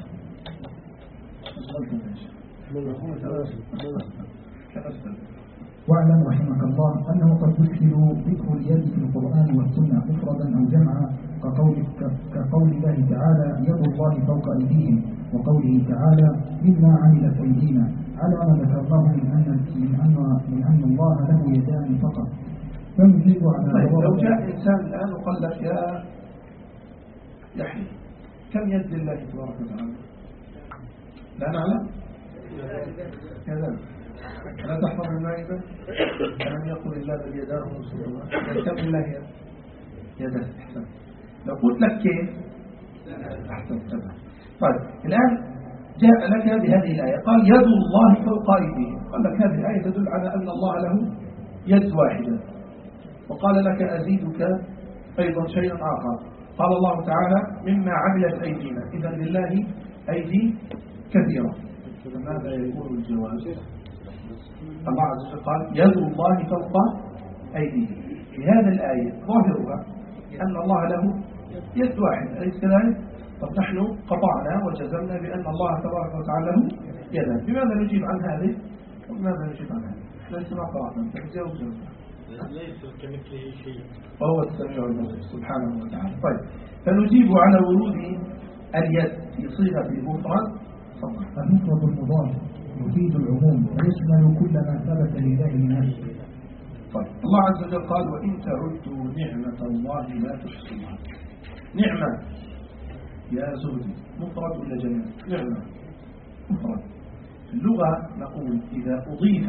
واعلم رحمك الله أنه قد يشكل ذكر اليد في القرآن والسنة مفردا أو جمعا، كقول الله تعالى يد الله فوق أيديهم، وقوله تعالى مما عملت أيدينا، على ما ذكرناه من أن الله له يدان فقط. فنجيب على لو جاء إنسان الآن وقال لك يا يحيى كم يد الله تبارك وتعالى؟ لا نعلم كذا. ألا تحفظ المائدة؟ ألم يقل الله بل يداه مبسوطتان؟ كم الله يده؟ أحسن. لو قلت لك كيف؟ أحسن. طيب الآن جاء لك بهذه الآية قال يد الله فوق أيديهم، قال لك هذه الآية تدل على أن الله له يد واحدة، وقال لك أزيدك أيضا شيئا آخر، قال الله تعالى مما عملت أيدينا، إذا لله أيدي كثيرة. فماذا يكون الجواز؟ الله عز وجل قال يد الله فوق أيديهم. في هذا الآية ظاهرها لأن الله له يد واحد، أليس كذلك؟ طب نحن قطعنا وجزمنا بأن الله تبارك وتعالى له يدا، بماذا نجيب عن هذه وبماذا نجيب عن هذه؟ ليس ما قرأنا تجاوز ليس كمثله شيء وهو السميع البصير سبحانه وتعالى. طيب فنجيب على ورود اليد في صيغة المفرد. المفرد المضاف يفيد العموم ويشمل كل ما ثبت لله من نفسه. طيب الله عز وجل قال وإن تعدوا نعمة الله لا تحصوها. نعمة يا زهدي مفرد ولا جميع؟ نعمة مفرد. في اللغة نقول إذا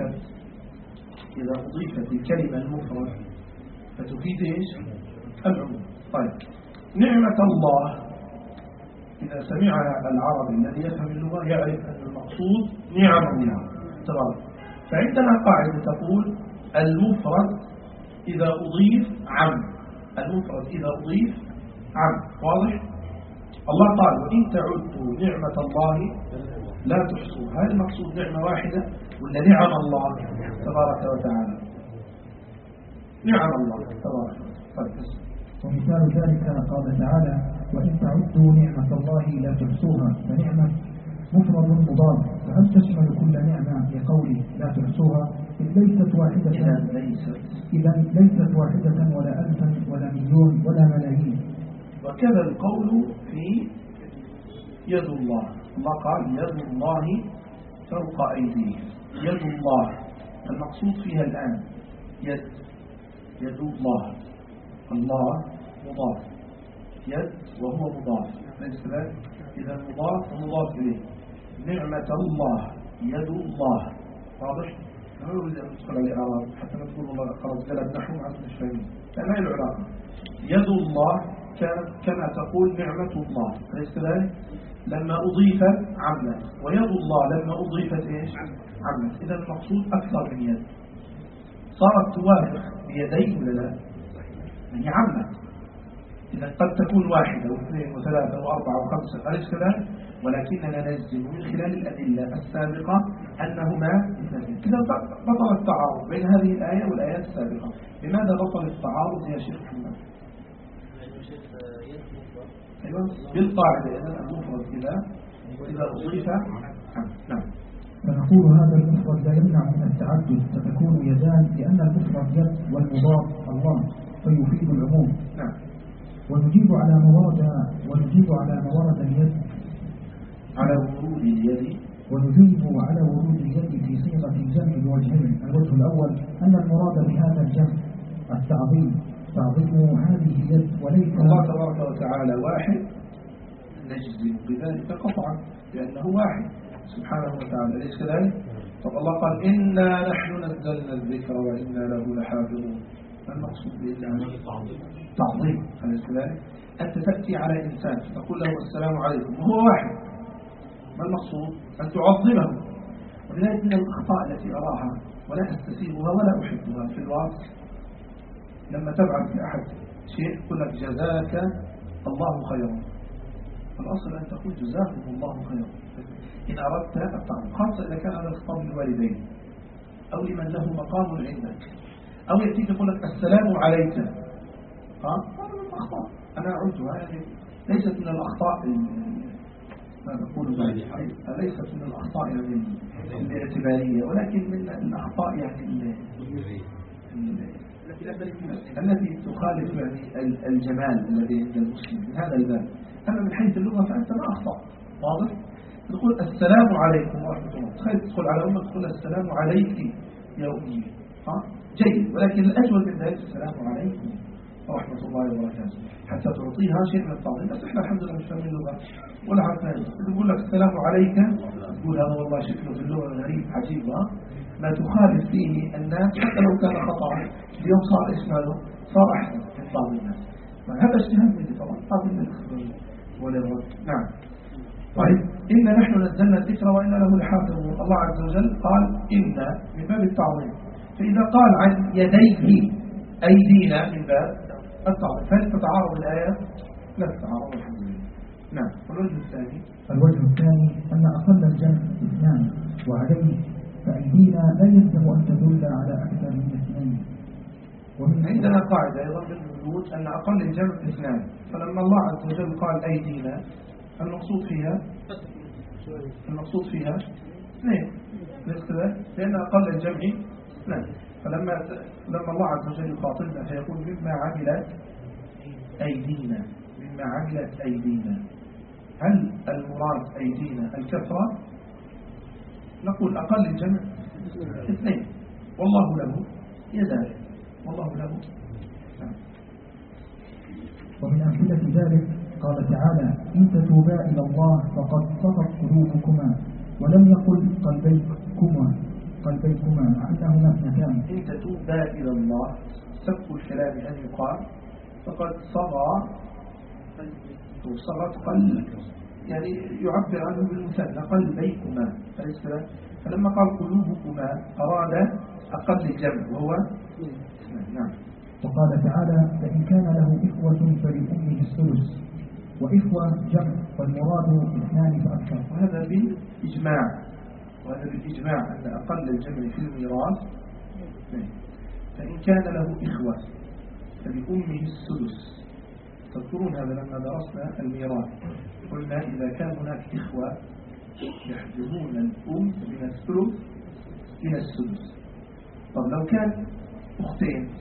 أضيفت الكلمة المفرد فتفيد إيش؟ العموم. طيب نعمة الله إذا سمعها العربي الذي يفهم اللغة يعرف أن المقصود نعم الله تبارك. فعندنا قاعدة تقول المفرد إذا أضيف عم، المفرد إذا أضيف عم، واضح؟ الله قال وإن تعدوا نعمة الله لا تحصوها. هل المقصود نعمة واحدة ولا نعم الله تبارك وتعالى؟ نعم الله تبارك وتعالى. ومثال ذلك قال تعالى وإن تعدوا نعمة الله لا تحصوها، فنعمة مفرد مضاف، فهل تشمل كل نعمة لقوله لا تحصوها؟ إذا ليست واحدة ولا ألفا ولا مليون ولا ملايين. وكذا القول في يد الله. الله قال يد الله فوق أيديهم. يد الله المقصود فيها الآن يد الله. الله مضاف، يد وهو مضاف ليس ذلك. إذا مضاف ومضاف إليه. نعمة الله يد الله، واضح؟ لا يريد أن ندخل على الإعراب حتى نقول الله خلاص قلب نحو عن المشفهين، لا له علاقة. يد الله كانت كما تقول نعمة الله ليس ذلك. لما أضيفت عمت، ويد الله لما أضيفت إيش؟ عمت. إذا المقصود أكثر من يد، صارت توافق بيدين ولا لا؟ هي عمت. إذا قد تكون واحدة واثنين وثلاثة وأربعة وخمسة أليس كذلك؟ ولكننا نجزم من خلال الأدلة السابقة أنهما اثنين. كذا بطل التعارض بين هذه الآية والآيات السابقة. لماذا بطل التعارض يا شيخ محمد؟ أيوة بالقاعدة إذا المفرد إذا أضيف نعم. فنقول هذا المفرد لا يمنع من التعدد، فتكون يدان لأن المفرد يد والمضاف الله فيفيد العموم. نعم. ونجيب على ما ورد اليد على ورود اليد. ونجيب على ورود اليد في صيغة الجمع بوجهين. الوجه الأول أن المراد بهذا الجمع التعظيم، تعظيم هذه اليد وليس الله تبارك وتعالى واحد نجزم بذلك قطعا لأنه واحد سبحانه وتعالى ليس كذلك. طب الله قال إنا نحن نزلنا الذكر وإنا له لحافظون. ما المقصود بالله؟ تعظيم أليس كذلك. أنت تأتي على إنسان فتقول له السلام عليكم وهو واحد، ما المقصود؟ أن تعظمه. ولذلك من الأخطاء التي أراها ولا أستسيغها ولا أحبها في الواقع لما تبعث لأحد شيء يقول لك جزاك الله خيرا، الأصل أن تقول جزاكم الله خيرا إن أردت الطعام، خاصة إذا كان هذا الخطاب للوالدين أو لمن له مقام عندك، أو يأتيك يقول لك السلام عليك. هذا من الأخطاء، أنا أعدها يعني ليست من الأخطاء ما نقول ليست من الأخطاء يعني الاعتبارية، ولكن من الأخطاء يعني التي تخالف يعني الجمال الذي عند المسلم من هذا الباب. أما من حيث اللغة فأنت ما أخطأ، واضح؟ تقول السلام عليكم ورحمة الله، تخيل تدخل على أمك تقول السلام عليك يا أمي، جيد، ولكن الأجود من ذلك السلام عليكم ورحمة الله وبركاته، حتى تعطيها شيء من التعظيم. بس احنا الحمد لله مش فاهمين اللغة ولا عارفين، تقول لك السلام عليك تقول هذا والله شكله في اللغة غريب عجيب، ما تخالف فيه الناس حتى لو كان خطأ. اليوم صار اسمه صار أحسن في تعظيم الناس، هذا اجتهاد مني طبعا، تعظيم الناس ولا نعم. طيب إن نحن نزلنا الذكر وإن له لحافظون، الله عز وجل قال إن من باب التعظيم، فإذا قال عن يديه أيدينا من باب التعظيم، فهل تتعارض الآية؟ لا تتعارض الحمد لله. نعم. والوجه الثاني أن أقل الجمع اثنان، وعليه فأيدينا لا يلزم أن تدل على أكثر من اثنين. عندنا قاعدة أيضا بالوجود أن أقل الجمع اثنان، فلما الله عز وجل قال أيدينا المقصود فيها اثنين، لأن أقل الجمع اثنان. فلما الله عز وجل يخاطبنا فيقول مما عملت أيدينا، مما عملت أيدينا، هل المراد أيدينا الكثرة؟ نقول أقل الجمع اثنين، والله له يدان، والله له. ومن أمثلة ذلك قال تعالى إن تتوبا إلى الله فقد صغت قلوبكما، ولم يقل قلبيكما مع أنهما اثنتان. إن تتوبا إلى الله سبق الكلام أن يقال فقد صغت قلب، يعني يعبر عنه بالمثنى قلبيكما، فلما قال قلوبكما أراد أقل الجمع وهو نعم. وقال تعالى فإن كان له إخوة فلأمه الثلث، وإخوة جمع والمراد اثنان فأكثر. وهذا بالإجماع أن أقل الجمع في الميراث. فإن كان له إخوة فلأمه الثلث. تذكرون هذا لما درسنا الميراث، قلنا إذا كان هناك إخوة يحجبون الأم من الثلث إلى الثلث. طب لو كان أختين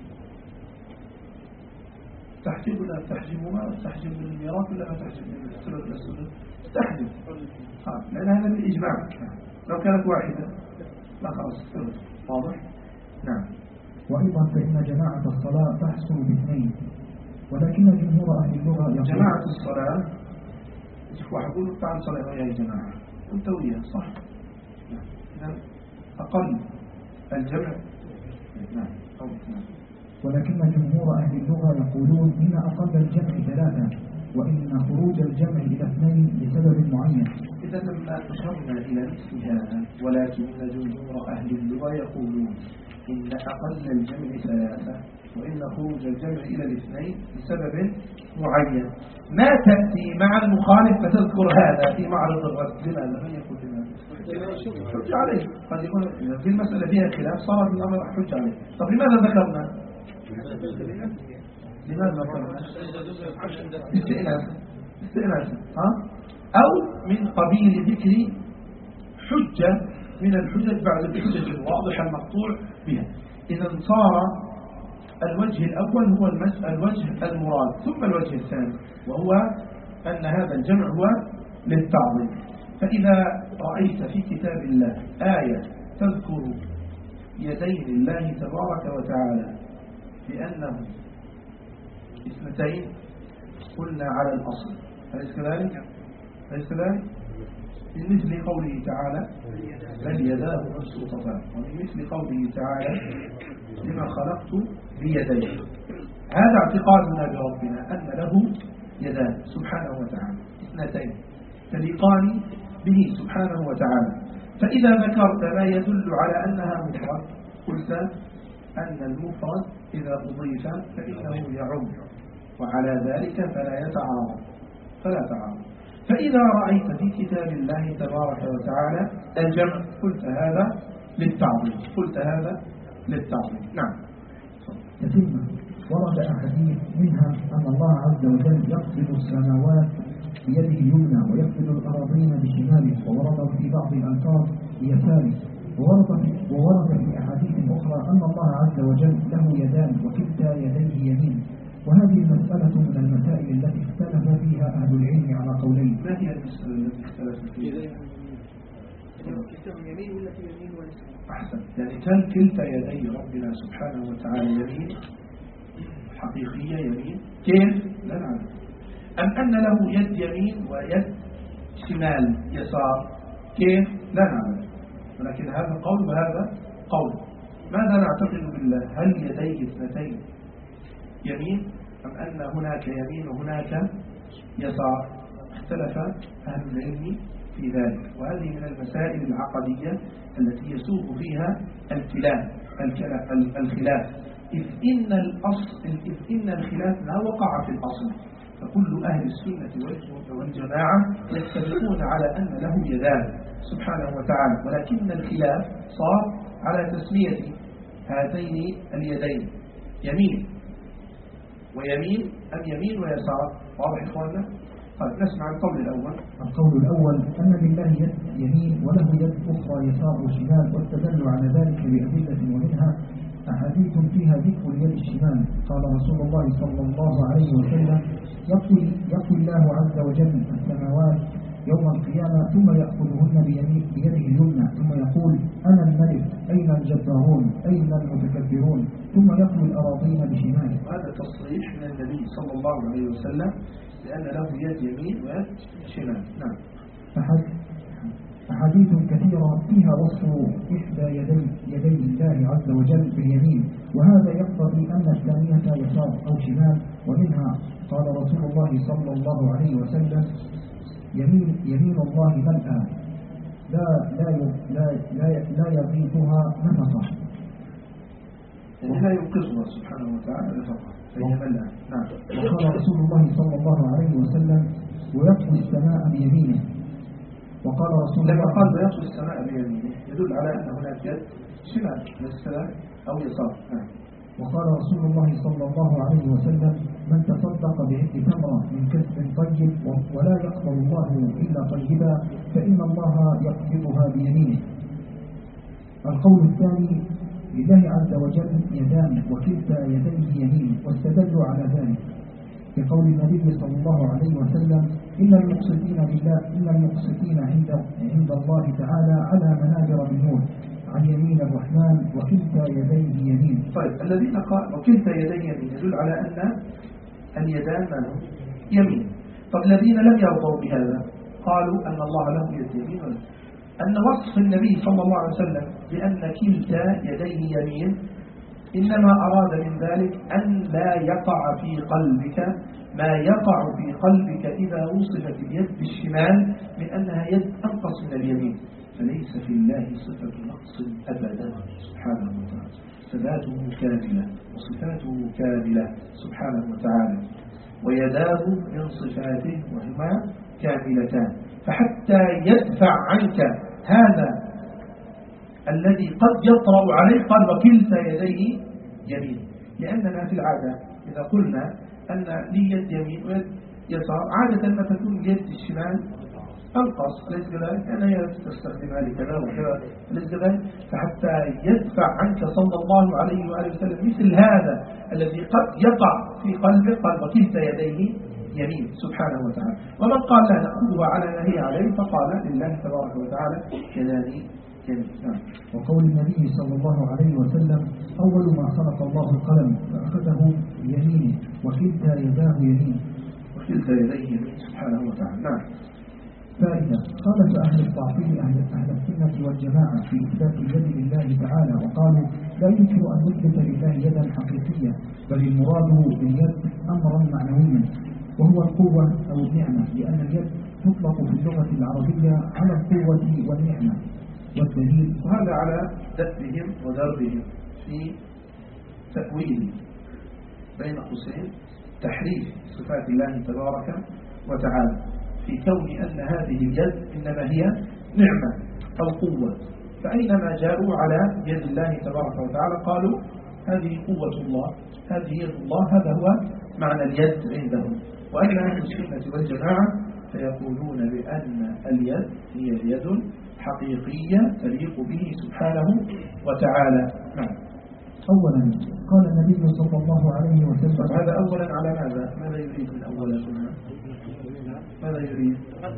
تحجب من الميراث ولا ما تحجب من الثلث إلى الثلث؟ تحجب، لأن هذا بالإجماع. لو كانت واحدة لا خلاص الثلث، واضح؟ نعم. وأيضا فإن جماعة الصلاة تحصل باثنين، ولكن جمهور أهل اللغة جماعة الصلاة واحد يقول تعال صلاة ويا جماعة أنت وياه صح؟ نعم. أقل الجمع نعم أو اثنان. ولكن جمهور أهل اللغة يقولون إن أقل الجمع ثلاثة، وإن خروج الجمع إلى اثنين لسبب معين. إذا لما أشرنا إلى مثل هذا، ولكن جمهور أهل اللغة يقولون إن أقل الجمع ثلاثة، وإن خروج الجمع إلى الاثنين لسبب معين. ما تأتي مع المخالف فتذكر هذا في معرض الرد؟ لماذا؟ من يقول لماذا؟ حج عليه، قد يكون في المسألة فيها خلاف صار الأمر حج عليه. طب لماذا ذكرنا؟ استئناس أو من قبيل ذكر حجة من الحجج بعد الحجج الواضحة المقطوع بها. إذا صار الوجه الأول هو الوجه المراد، ثم الوجه الثاني وهو أن هذا الجمع هو للتعظيم. فإذا رأيت في كتاب الله آية تذكر يدين الله تبارك وتعالى بأنه اثنتين قلنا على الأصل، أليس كذلك؟ من مثل قوله تعالى بل يداه مبسوطتان، ومن مثل قوله تعالى لما خلقت بيديه. هذا اعتقادنا بربنا أن له يدان سبحانه وتعالى اثنتين تليقان به سبحانه وتعالى. فإذا ذكرت ما يدل على أنها مفرد قلت أن المفرد إذا أضيف فإنه يعم، وعلى ذلك فلا تعارض. فإذا رأيت في كتاب الله تبارك وتعالى الجمع قلت هذا للتعظيم. نعم. تتم. ورد أحاديث منها أن الله عز وجل يقبض السماوات بيده اليمنى ويقبض الأراضين بشماله، وورد في بعض الألفاظ بيساره، وورد في أحاديث أخرى أن الله عز وجل له يدان وكلتا يديه يمين. وهذه المسألة من المسائل التي اختلف فيها أهل العلم على قولين. ما هي المسألة التي اختلف فيها؟ يمين ولا في يمين ولا أحسن. يعني كان كلتا يدي ربنا سبحانه وتعالى يمين حقيقية يمين كيف؟ لا نعلم. أم أن له يد يمين ويد شمال يسار كيف؟ لا نعلم. ولكن هذا قول وهذا قول. ماذا نعتقد بالله؟ هل يديه اثنتين يمين أم أن هناك يمين وهناك يسار؟ اختلف أهل العلم في ذلك، وهذه من المسائل العقدية التي يسوق فيها الخلاف، إذ إن الخلاف لا وقع في الأصل، فكل أهل السنة والجماعة يتفقون على أن له يدان سبحانه وتعالى، ولكن الخلاف صار على تسمية هاتين اليدين يمين ويمين أم يمين ويسار. واضح إخواننا؟ طيب نسمع القول الأول. القول الأول أن لله يد يمين وله يد أخرى يسار وشمال، واستدلوا على ذلك بأدلة، ومنها أحاديث فيها ذكر اليد الشمال. قال رسول الله صلى الله عليه وسلم: يقول الله عز وجل السماوات يوم القيامة ثم يأخذهن بيده اليمنى ثم يقول: أنا الملك، أين الجبارون، أين المتكبرون، ثم يقول الأراضين بشماله. هذا تصريح من النبي صلى الله عليه وسلم لأن له يد يمين ويد شمال. نعم. أحاديث كثيرة فيها وصف إحدى يدي الله عز وجل باليمين، وهذا يقتضي أن الثانية يسار أو شمال. ومنها قال رسول الله صلى الله عليه وسلم: يمين الله ملأى لا يغيبها نفقة. يعني لا ينقذها سبحانه وتعالى نفقة، فهي ملأى. نعم. وقال رسول الله صلى الله عليه وسلم: ويطوي السماء بيمينه. وقال رسول لما الله قال ويطوي السماء بيمينه يدل على أن هناك يد شمال للسماء أو يسار. نعم. وقال رسول الله صلى الله عليه وسلم: من تصدق بعد تمرة من كسب طيب ولا يقبل الله إلا طيبا فإن الله يقبضها بيمينه. القول الثاني: لله عز وجل يدان وكلتا يديه يمين، واستدلوا على ذلك بقول النبي صلى الله عليه وسلم: إن المقسطين عند الله تعالى على منابر من نور عن يمين الرحمن وكلتا يديه يمين. طيب الذين قال وكلتا يديه يمين يدل على أن اليدان له يمين. طب الذين لم يرضوا بهذا قالوا أن الله له يد يمين، أن وصف النبي صلى الله عليه وسلم بأن كلتا يديه يمين إنما أراد من ذلك أن لا يقع في قلبك ما يقع في قلبك إذا وصفت اليد بالشمال من أنها يد أنقص من اليمين، فليس في الله صفة نقص أبدا سبحانه وتعالى، ثباته كاملة وصفاته كاملة سبحانه وتعالى، ويداه من صفاته وهما كاملتان. فحتى يدفع عنك هذا الذي قد يطرأ عليه قال وكلتا يديه يمين، لأننا في العادة إذا قلنا أن لي يد يمين ويد يسار عادة ما تكون اليد الشمال أنقص، أليس كذلك؟ أنا تستخدمها لكذا وكذا، أليس كذلك؟ فحتى يدفع عنك صلى الله عليه وآله وسلم مثل هذا الذي قد يقع في قلبه قال وكلتا يديه يمين سبحانه وتعالى. ومن قال لا نأخذها على ما هي عليه فقال لله تبارك وتعالى كذلك. وقول النبي صلى الله عليه وسلم: أول ما خلق الله القلم فأخذه بيمينه وكلتا يداه يمين. وكلتا يديه يمين سبحانه وتعالى. نعم. فائدة: خالف أهل التعطيل أهل السنة والجماعة في إثبات اليد لله تعالى، وقالوا لا يمكن أن نثبت لله يدا حقيقية، بل المراد باليد أمرا معنويا وهو القوة أو النعمة، لأن اليد تطلق في اللغة العربية على القوة والنعمة والدليل. وهذا على دفهم ودربهم في التأويل بين قوسين تحريف صفات الله تبارك وتعالى في كون أن هذه اليد إنما هي نعمة أو قوة، فأينما جاءوا على يد الله تبارك وتعالى قالوا هذه قوة الله، هذه يد الله، هذا هو معنى اليد عندهم. وأما أهل السنة والجماعة فيقولون بأن اليد هي يد حقيقية تليق به سبحانه وتعالى. نعم. أولا قال النبي صلى الله عليه وسلم. هذا أولا على ماذا؟ ماذا يريد من أولا ثم؟ ماذا يريد؟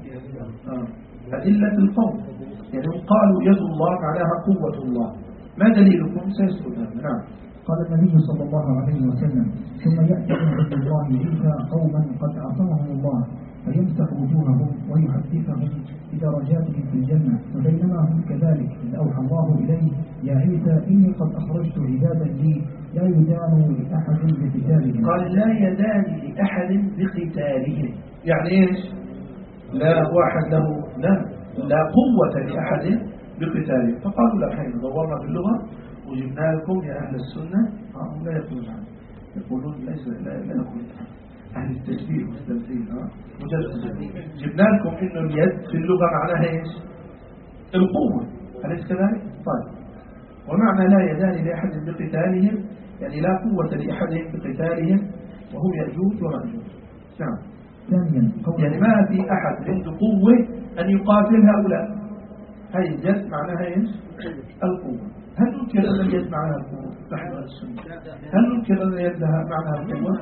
أدلة القول، يعني قالوا يد الله معناها قوة الله، ما دليلكم؟ سيسكت هذا. نعم. قال النبي صلى الله عليه وسلم ثم يأتي عند الله عيسى قوما قد عصمهم الله فيمسح وجوههم ويحدثهم بدرجاتهم في الجنة، فبينما هم كذلك إذ أوحى الله إليه يا عيسى إني قد أخرجت عبادا لي لا يدان لأحد بقتالهم. قال لا يدان لأحد بقتالهم، يعني إيش؟ لا واحد له لا قوة لأحد بقتالهم. فقالوا لا حين دورنا باللغة وجبنا لكم يا أهل السنة لا يقولون عنه، يقولون ليس لا نقول أهل التشبيه والتمثيل مجرد جبنا لكم إنه اليد في اللغة معناها إيش؟ القوة، أليس كذلك؟ طيب، ومعنى لا يدان لأحد بقتالهم يعني لا قوة لأحد بقتالهم وهم يأجوج ومأجوج. نعم. يعني ما في أحد عنده قوة أن يقاتل هؤلاء. هاي اليد معناها إيش؟ القوة. هل ننكر أن اليد معناها القوة؟ نحن السنة. هل ننكر أن اليد لها معناها القوة؟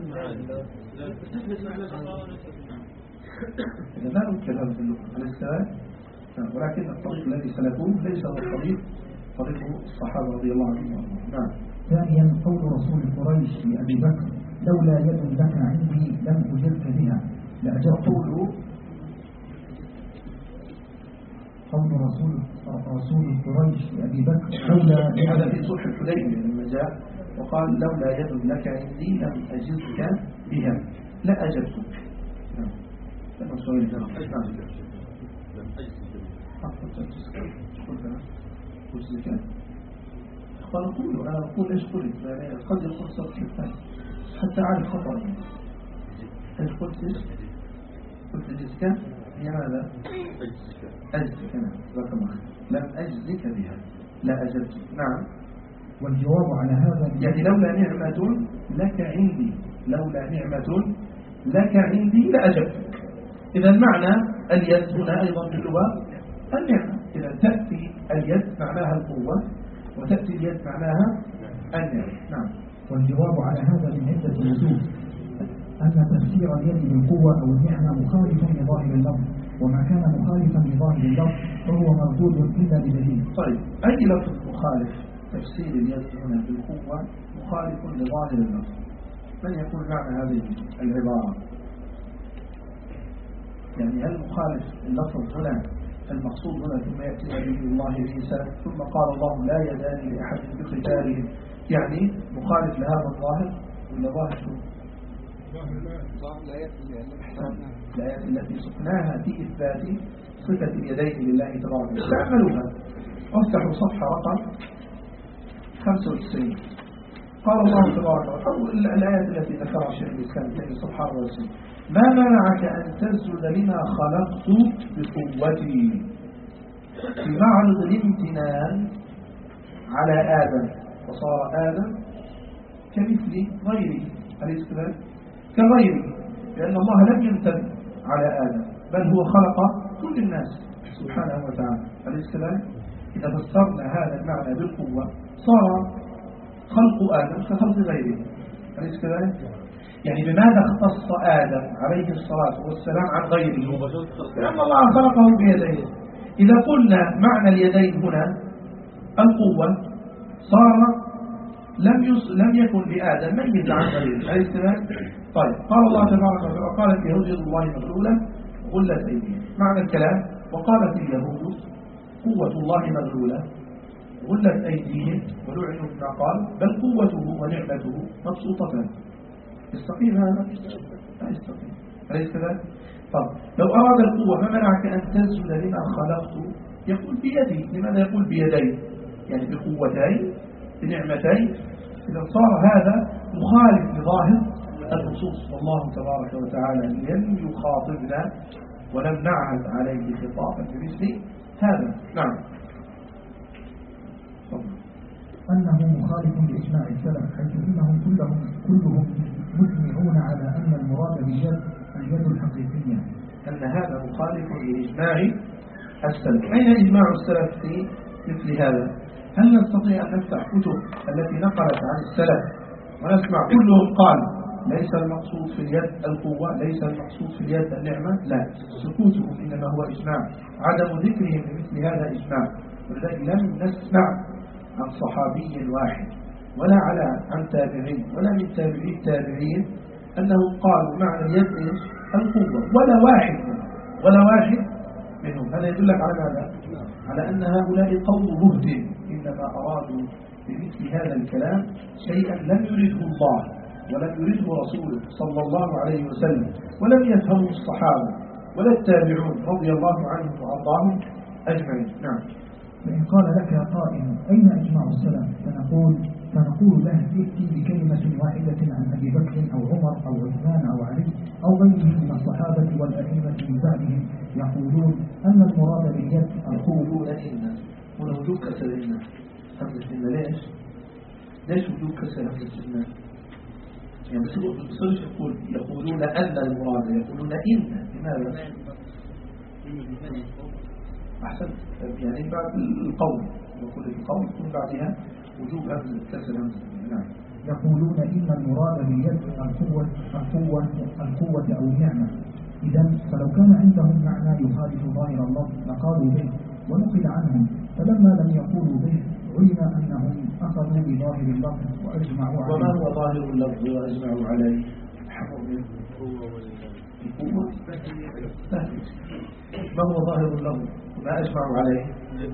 لا ننكر هذا في اللغة أليس كذلك؟ ولكن الطريق الذي سلكوه ليس هو الطريق طريق الصحابة رضي الله عنهم. نعم. ثانيا قول رسول قريش لأبي بكر لولا يد لك عندي لم أجرك بها لأجرت. قول رسول قريش لأبي بكر لولا هذا في صلح الحديبية لما جاء وقال لولا يد لك عندي لم أجرك بها لا أجرتك. نعم. لما سؤال لم أجرك قال قولوا أنا أقول إيش قلت يعني قد يكون صدق الثاني حتى أعرف خطأ. إيش قلت إيش؟ قلت جزك هي ماذا؟ أجزك. نعم. لم أجزك بها لا أجزك. نعم. والجواب على هذا يعني لولا نعمة لك عندي، لولا نعمة لك عندي لأجبتك. إذا معنى اليد هنا أيضا في اللغة النعمة. إذا تأتي اليد معناها القوة وتأتي اليد معناها النعمة. نعم. والجواب على هذا من عدة وجوه أن تفسير اليد بالقوة أو النعمة مخالف لظاهر اللفظ، وما كان مخالفا لظاهر اللفظ فهو مردود إلا بدليل. طيب أي لفظ مخالف؟ تفسير اليد هنا بالقوة مخالف لظاهر اللفظ. من يقول معنى هذه العبارة؟ يعني هل مخالف اللفظ هنا المقصود هنا ثم يأتي نبي الله عيسى ثم قال الله لا يدان لأحد بقتالهم، يعني مخالف لهذا الظاهر ولا ظاهر شو؟ الآيات التي سقناها في إثبات صفة اليدين لله تبارك وتعالى. استعملوها وافتحوا صفحة رقم 95. قال الله تبارك وتعالى الآيات التي ذكرها الشيخ الإسلام في صفحة 94 ما منعك أن تسجد لما خلقت بقوتي في معرض الامتنان على آدم، فصار آدم كمثل غيره أليس كذلك؟ كغيره، لأن الله لم يمتن على آدم بل هو خلق كل الناس سبحانه وتعالى أليس كذلك؟ إذا فسرنا هذا المعنى بالقوة صار خلق آدم كخلق غيره أليس كذلك؟ يعني بماذا اختص آدم عليه الصلاة والسلام عن غيره؟ لأن الله خلقه بيديه. إذا قلنا معنى اليدين هنا القوة صار لم يكن لآدم ميز عن غيره أليس كذلك؟ طيب قال الله تبارك وتعالى قالت اليهود يد الله مغلولة غلت أيديهم. معنى الكلام وقالت اليهود قوة الله مغلولة غلت أيديهم ولعنوا بما قال بل قوته ونعمته مبسوطتان. يستقيم هذا؟ لا يستقيم أليس كذلك؟ طب لو أراد القوة ما منعك أن تسجد لما خلقت؟ يقول بيدي. لماذا يقول بيدي؟ يعني بقوتين بنعمتين إذا صار هذا مخالف لظاهر النصوص، والله تبارك وتعالى لم يخاطبنا ولم نعهد عليه خطابا بمثل هذا. نعم. أنه مخالف لإجماع السلف، حيث إنهم كلهم مجمعون على أن المراد باليد اليد الحقيقية. أن هذا مخالف لإجماع السلف. أين إجماع السلف في مثل هذا؟ هل نستطيع أن نفتح كتب التي نقلت عن السلف ونسمع كلهم قال ليس المقصود في اليد القوة، ليس المقصود في اليد النعمة؟ لا، سكوتهم إنما هو إجماع، عدم ذكرهم لمثل هذا إجماع. ولذلك لم نسمع عن صحابي واحد ولا عن تابعين ولا من تابعي التابعين أنهم قالوا معنى اليد القوة، ولا واحد منهم. هذا يدلك على ماذا؟ على أن هؤلاء قوم مهتم، إنما أرادوا بمثل هذا الكلام شيئا لم يرده الله ولم يرده رسوله صلى الله عليه وسلم، ولم يفهمه الصحابة ولا التابعون رضي الله عنهم وأرضاهم أجمعين. نعم. فإن قال لك قائل أين إجماع السلف؟ فنقول له ائتي بكلمة واحدة عن أبي بكر أو عمر أو عثمان أو علي أو غيرهم من الصحابة والأئمة من بعدهم يقولون أن المراد باليد يقولون إن هنا وجوب كسر إن همزة إن. ليش وجوب كسر همزة إن؟ يعني بصيرش يقولون أن المراد، يقولون إن. لماذا؟ أحسن، يعني بعد القول يقول القول يكون بعدها وجوب همزة كسر همزة. نعم. يقولون إن المراد باليد القوة أو النعمة. إذن فلو كان عندهم معنى يخالف ظاهر الله لقالوا به ونقل عنهم، فلما لم يقولوا به علم أنهم أخذوا بظاهر اللفظ وأجمعوا عليه. وما هو ظاهر اللفظ وأجمعوا عليه؟ ما هو ظاهر اللفظ وما أجمعوا عليه؟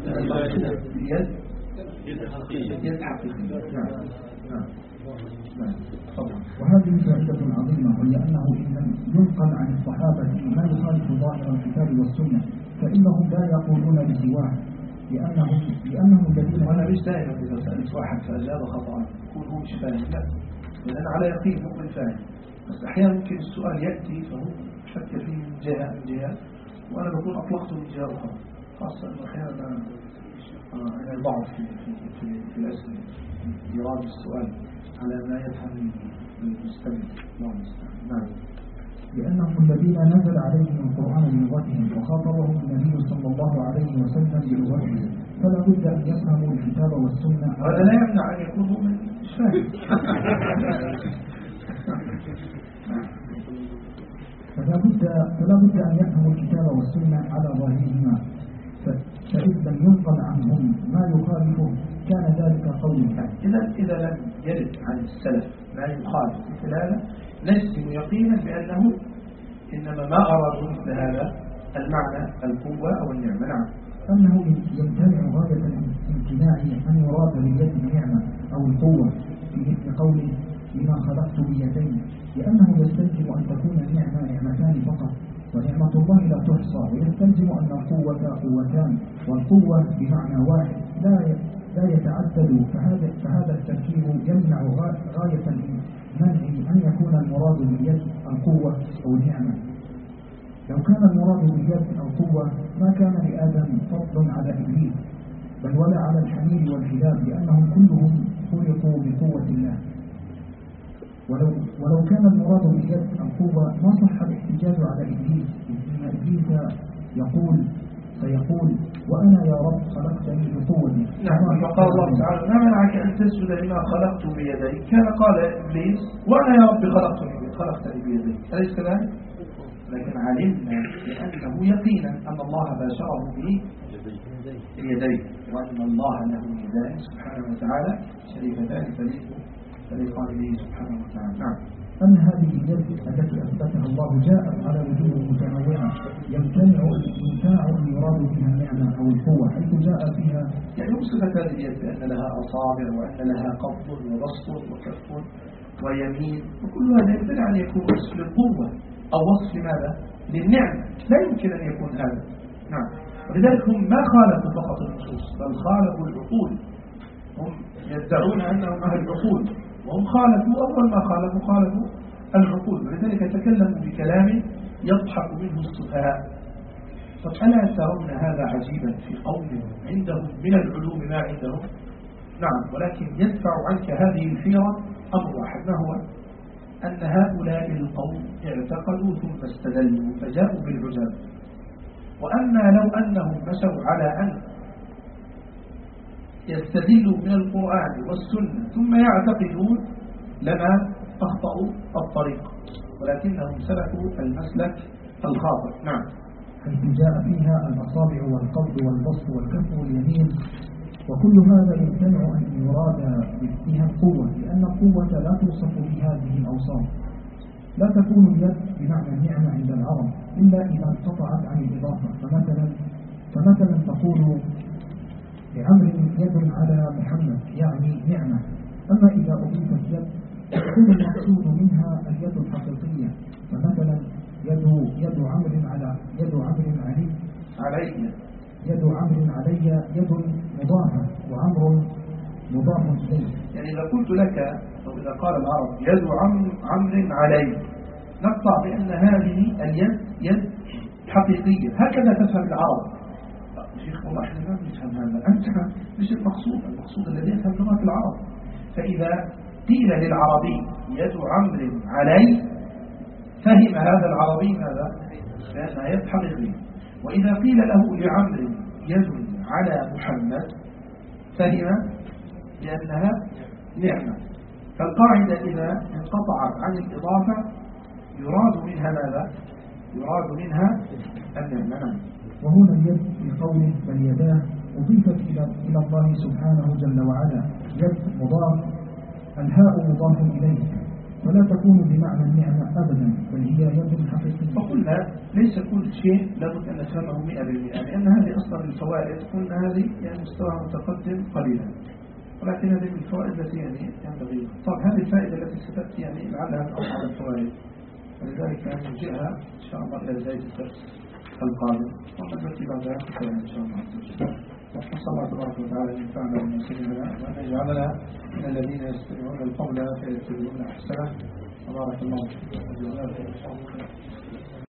يد حقيقية. نعم. وهذه فائدة عظيمة، وهي أنه إن لم ينقل عن الصحابة ما يخالف ظاهر الكتاب والسنة فإنهم لا يقولون بسواه، لأنهم الذين. وأنا مش دائما إذا سألت واحد فأجاب خطأ يكون هو مش فاهم، لا، لأن على يقين مؤمن فاهم، بس أحيانا ممكن السؤال يأتي فهو شك فيه من جهة وأنا بكون أطلقته من جهة أخرى، خاصة أنه أحيانا أنا البعض في الأسئلة يراد السؤال على ما يفهم المستمع. نعم. لأنهم الذين نزل عليهم القرآن بلغتهم وخاطبهم النبي صلى الله عليه وسلم بلغتهم، فلا بد أن يفهموا الكتاب والسنة. هذا لا يمنع أن يكون مؤمن مش فاهم. فلا بد أن يفهموا الكتاب والسنة على ظاهرهما، فإذا لم ينقل عنهم ما يخالفه كان ذلك قولا. إذا لم يرد عن السلف ما يخالف مثل هذا نجزم يقينا بأنه إنما ما أرادوا مثل هذا المعنى القوة أو النعمة. نعم. أنه يمتنع غاية الامتناع أن يراد باليد النعمة أو القوة في مثل قوله لما خلقت بيدين، لأنه يستلزم أن تكون النعمة نعمتان فقط، ونعمة الله لا تحصى، ويستلزم أن القوة قوتان، والقوة بمعنى واحد لا يتعدد. فهذا التركيب يمنع غاية المنع أن يكون المراد باليد القوة أو النعمة. لو كان المراد باليد القوة ما كان لآدم فضل على إبليس بل ولا على الحمير والكلاب، لأنهم كلهم خلقوا بقوة الله. ولو كان المراد باليد القوة ما صح الاحتجاج على إبليس، إن إبليس سيقول وأنا يا رب خلقتني بقوتي. نعم. فقال الله تعالى ما منعك أن تسجد لما خلقت بيدي، كان قال إبليس وأنا يا رب خلقتني بيدي، أليس كذلك؟ لكن علمنا لأنه يقينا أن الله باشره بيديه، وأن الله له يدان سبحانه وتعالى شريفتان فليقان به سبحانه وتعالى. نعم. أن هذه اليد التي أثبتها الله جاءت على وجوه متنوعة يمتنع أن يراد بها النعمة أو القوة، حيث جاء فيها يعني وصفت هذه اليد بأن لها أصابع وأن لها قبض وبسط وكف ويمين، وكل هذا يمتنع أن يكون وصف للقوة أو وصف لماذا؟ للنعمة، لا يمكن أن يكون هذا. نعم. ولذلك هم ما خالفوا فقط النصوص بل خالفوا العقول، هم يدعون أنهم أهل العقول، وهم خالفوا أول ما خالفوا العقول، ولذلك تكلموا بكلام يضحك منه السفهاء. طب ألا ترون هذا عجيبا في قوم عندهم من العلوم ما عندهم؟ نعم، ولكن يدفع عنك هذه الحيرة أمر واحد، ما هو؟ أن هؤلاء القوم اعتقدوا ثم استدلوا فجاءوا بالعجاب، وأما لو أنهم مشوا على أن يستدلوا من القرآن والسنة ثم يعتقدون لما أخطأوا الطريق، ولكنهم سلكوا المسلك الخاطئ. نعم. حيث جاء فيها الأصابع والقبض والبسط والكف واليمين، وكل هذا يمتنع أن يراد بها القوة، لأن القوة لا توصف بهذه الأوصاف. لا تكون اليد بمعنى النعمة عند العرب إلا إذا انقطعت عن الإضافة، فمثلا تقول لعمر يد على محمد يعني نعمة. أما إذا أضيفت يد يكون المقصود منها اليد الحقيقية، فمثلا يد عمرو علي يد عمرو علي يد مضافة، وعمر مضاف إليه. يعني إذا قلت لك أو إذا قال العرب يد عمرو علي، نقطع بأن هذه اليد يد حقيقية، هكذا تفهم العرب. شيخ والله احنا ما نفهم هذا، أنت مش المقصود الذي يفهم لغة العرب. فإذا قيل للعربي يد عمرو علي فهم هذا العربي ماذا؟ لأنها يد حقيقية. وإذا قيل له لعمرو يد على محمد فهم لأنها نعمة. فالقاعدة إذا انقطعت عن الإضافة يراد منها ماذا؟ يراد منها النعمة. وهنا اليد في قوله بل يداه أضيفت إلى الله سبحانه جل وعلا، يد مضاف، الهاء مضاف إليه، ولا تكون بمعنى النعمة أبدا، بل هي يد حقيقية. فقلنا ليس كل شيء لابد أن نفهمه 100%، لأن هذه أصلا الفوائد قلنا هذه يعني مستوى متقدم قليلا، ولكن هذه من الفوائد التي يعني ينبغي. طب هذه الفائدة التي ستأتي يعني لعلها من أصعب الفوائد، ولذلك نرجعها إن شاء الله إلى بداية الدرس القادم، ونبتدي بعدها إن شاء الله. نسأل الله تبارك وتعالى أن ينفعنا بما سمعنا، وأن يجعلنا من الذين يستمعون القول فيتبعون أحسنه. وبارك الله فيكم.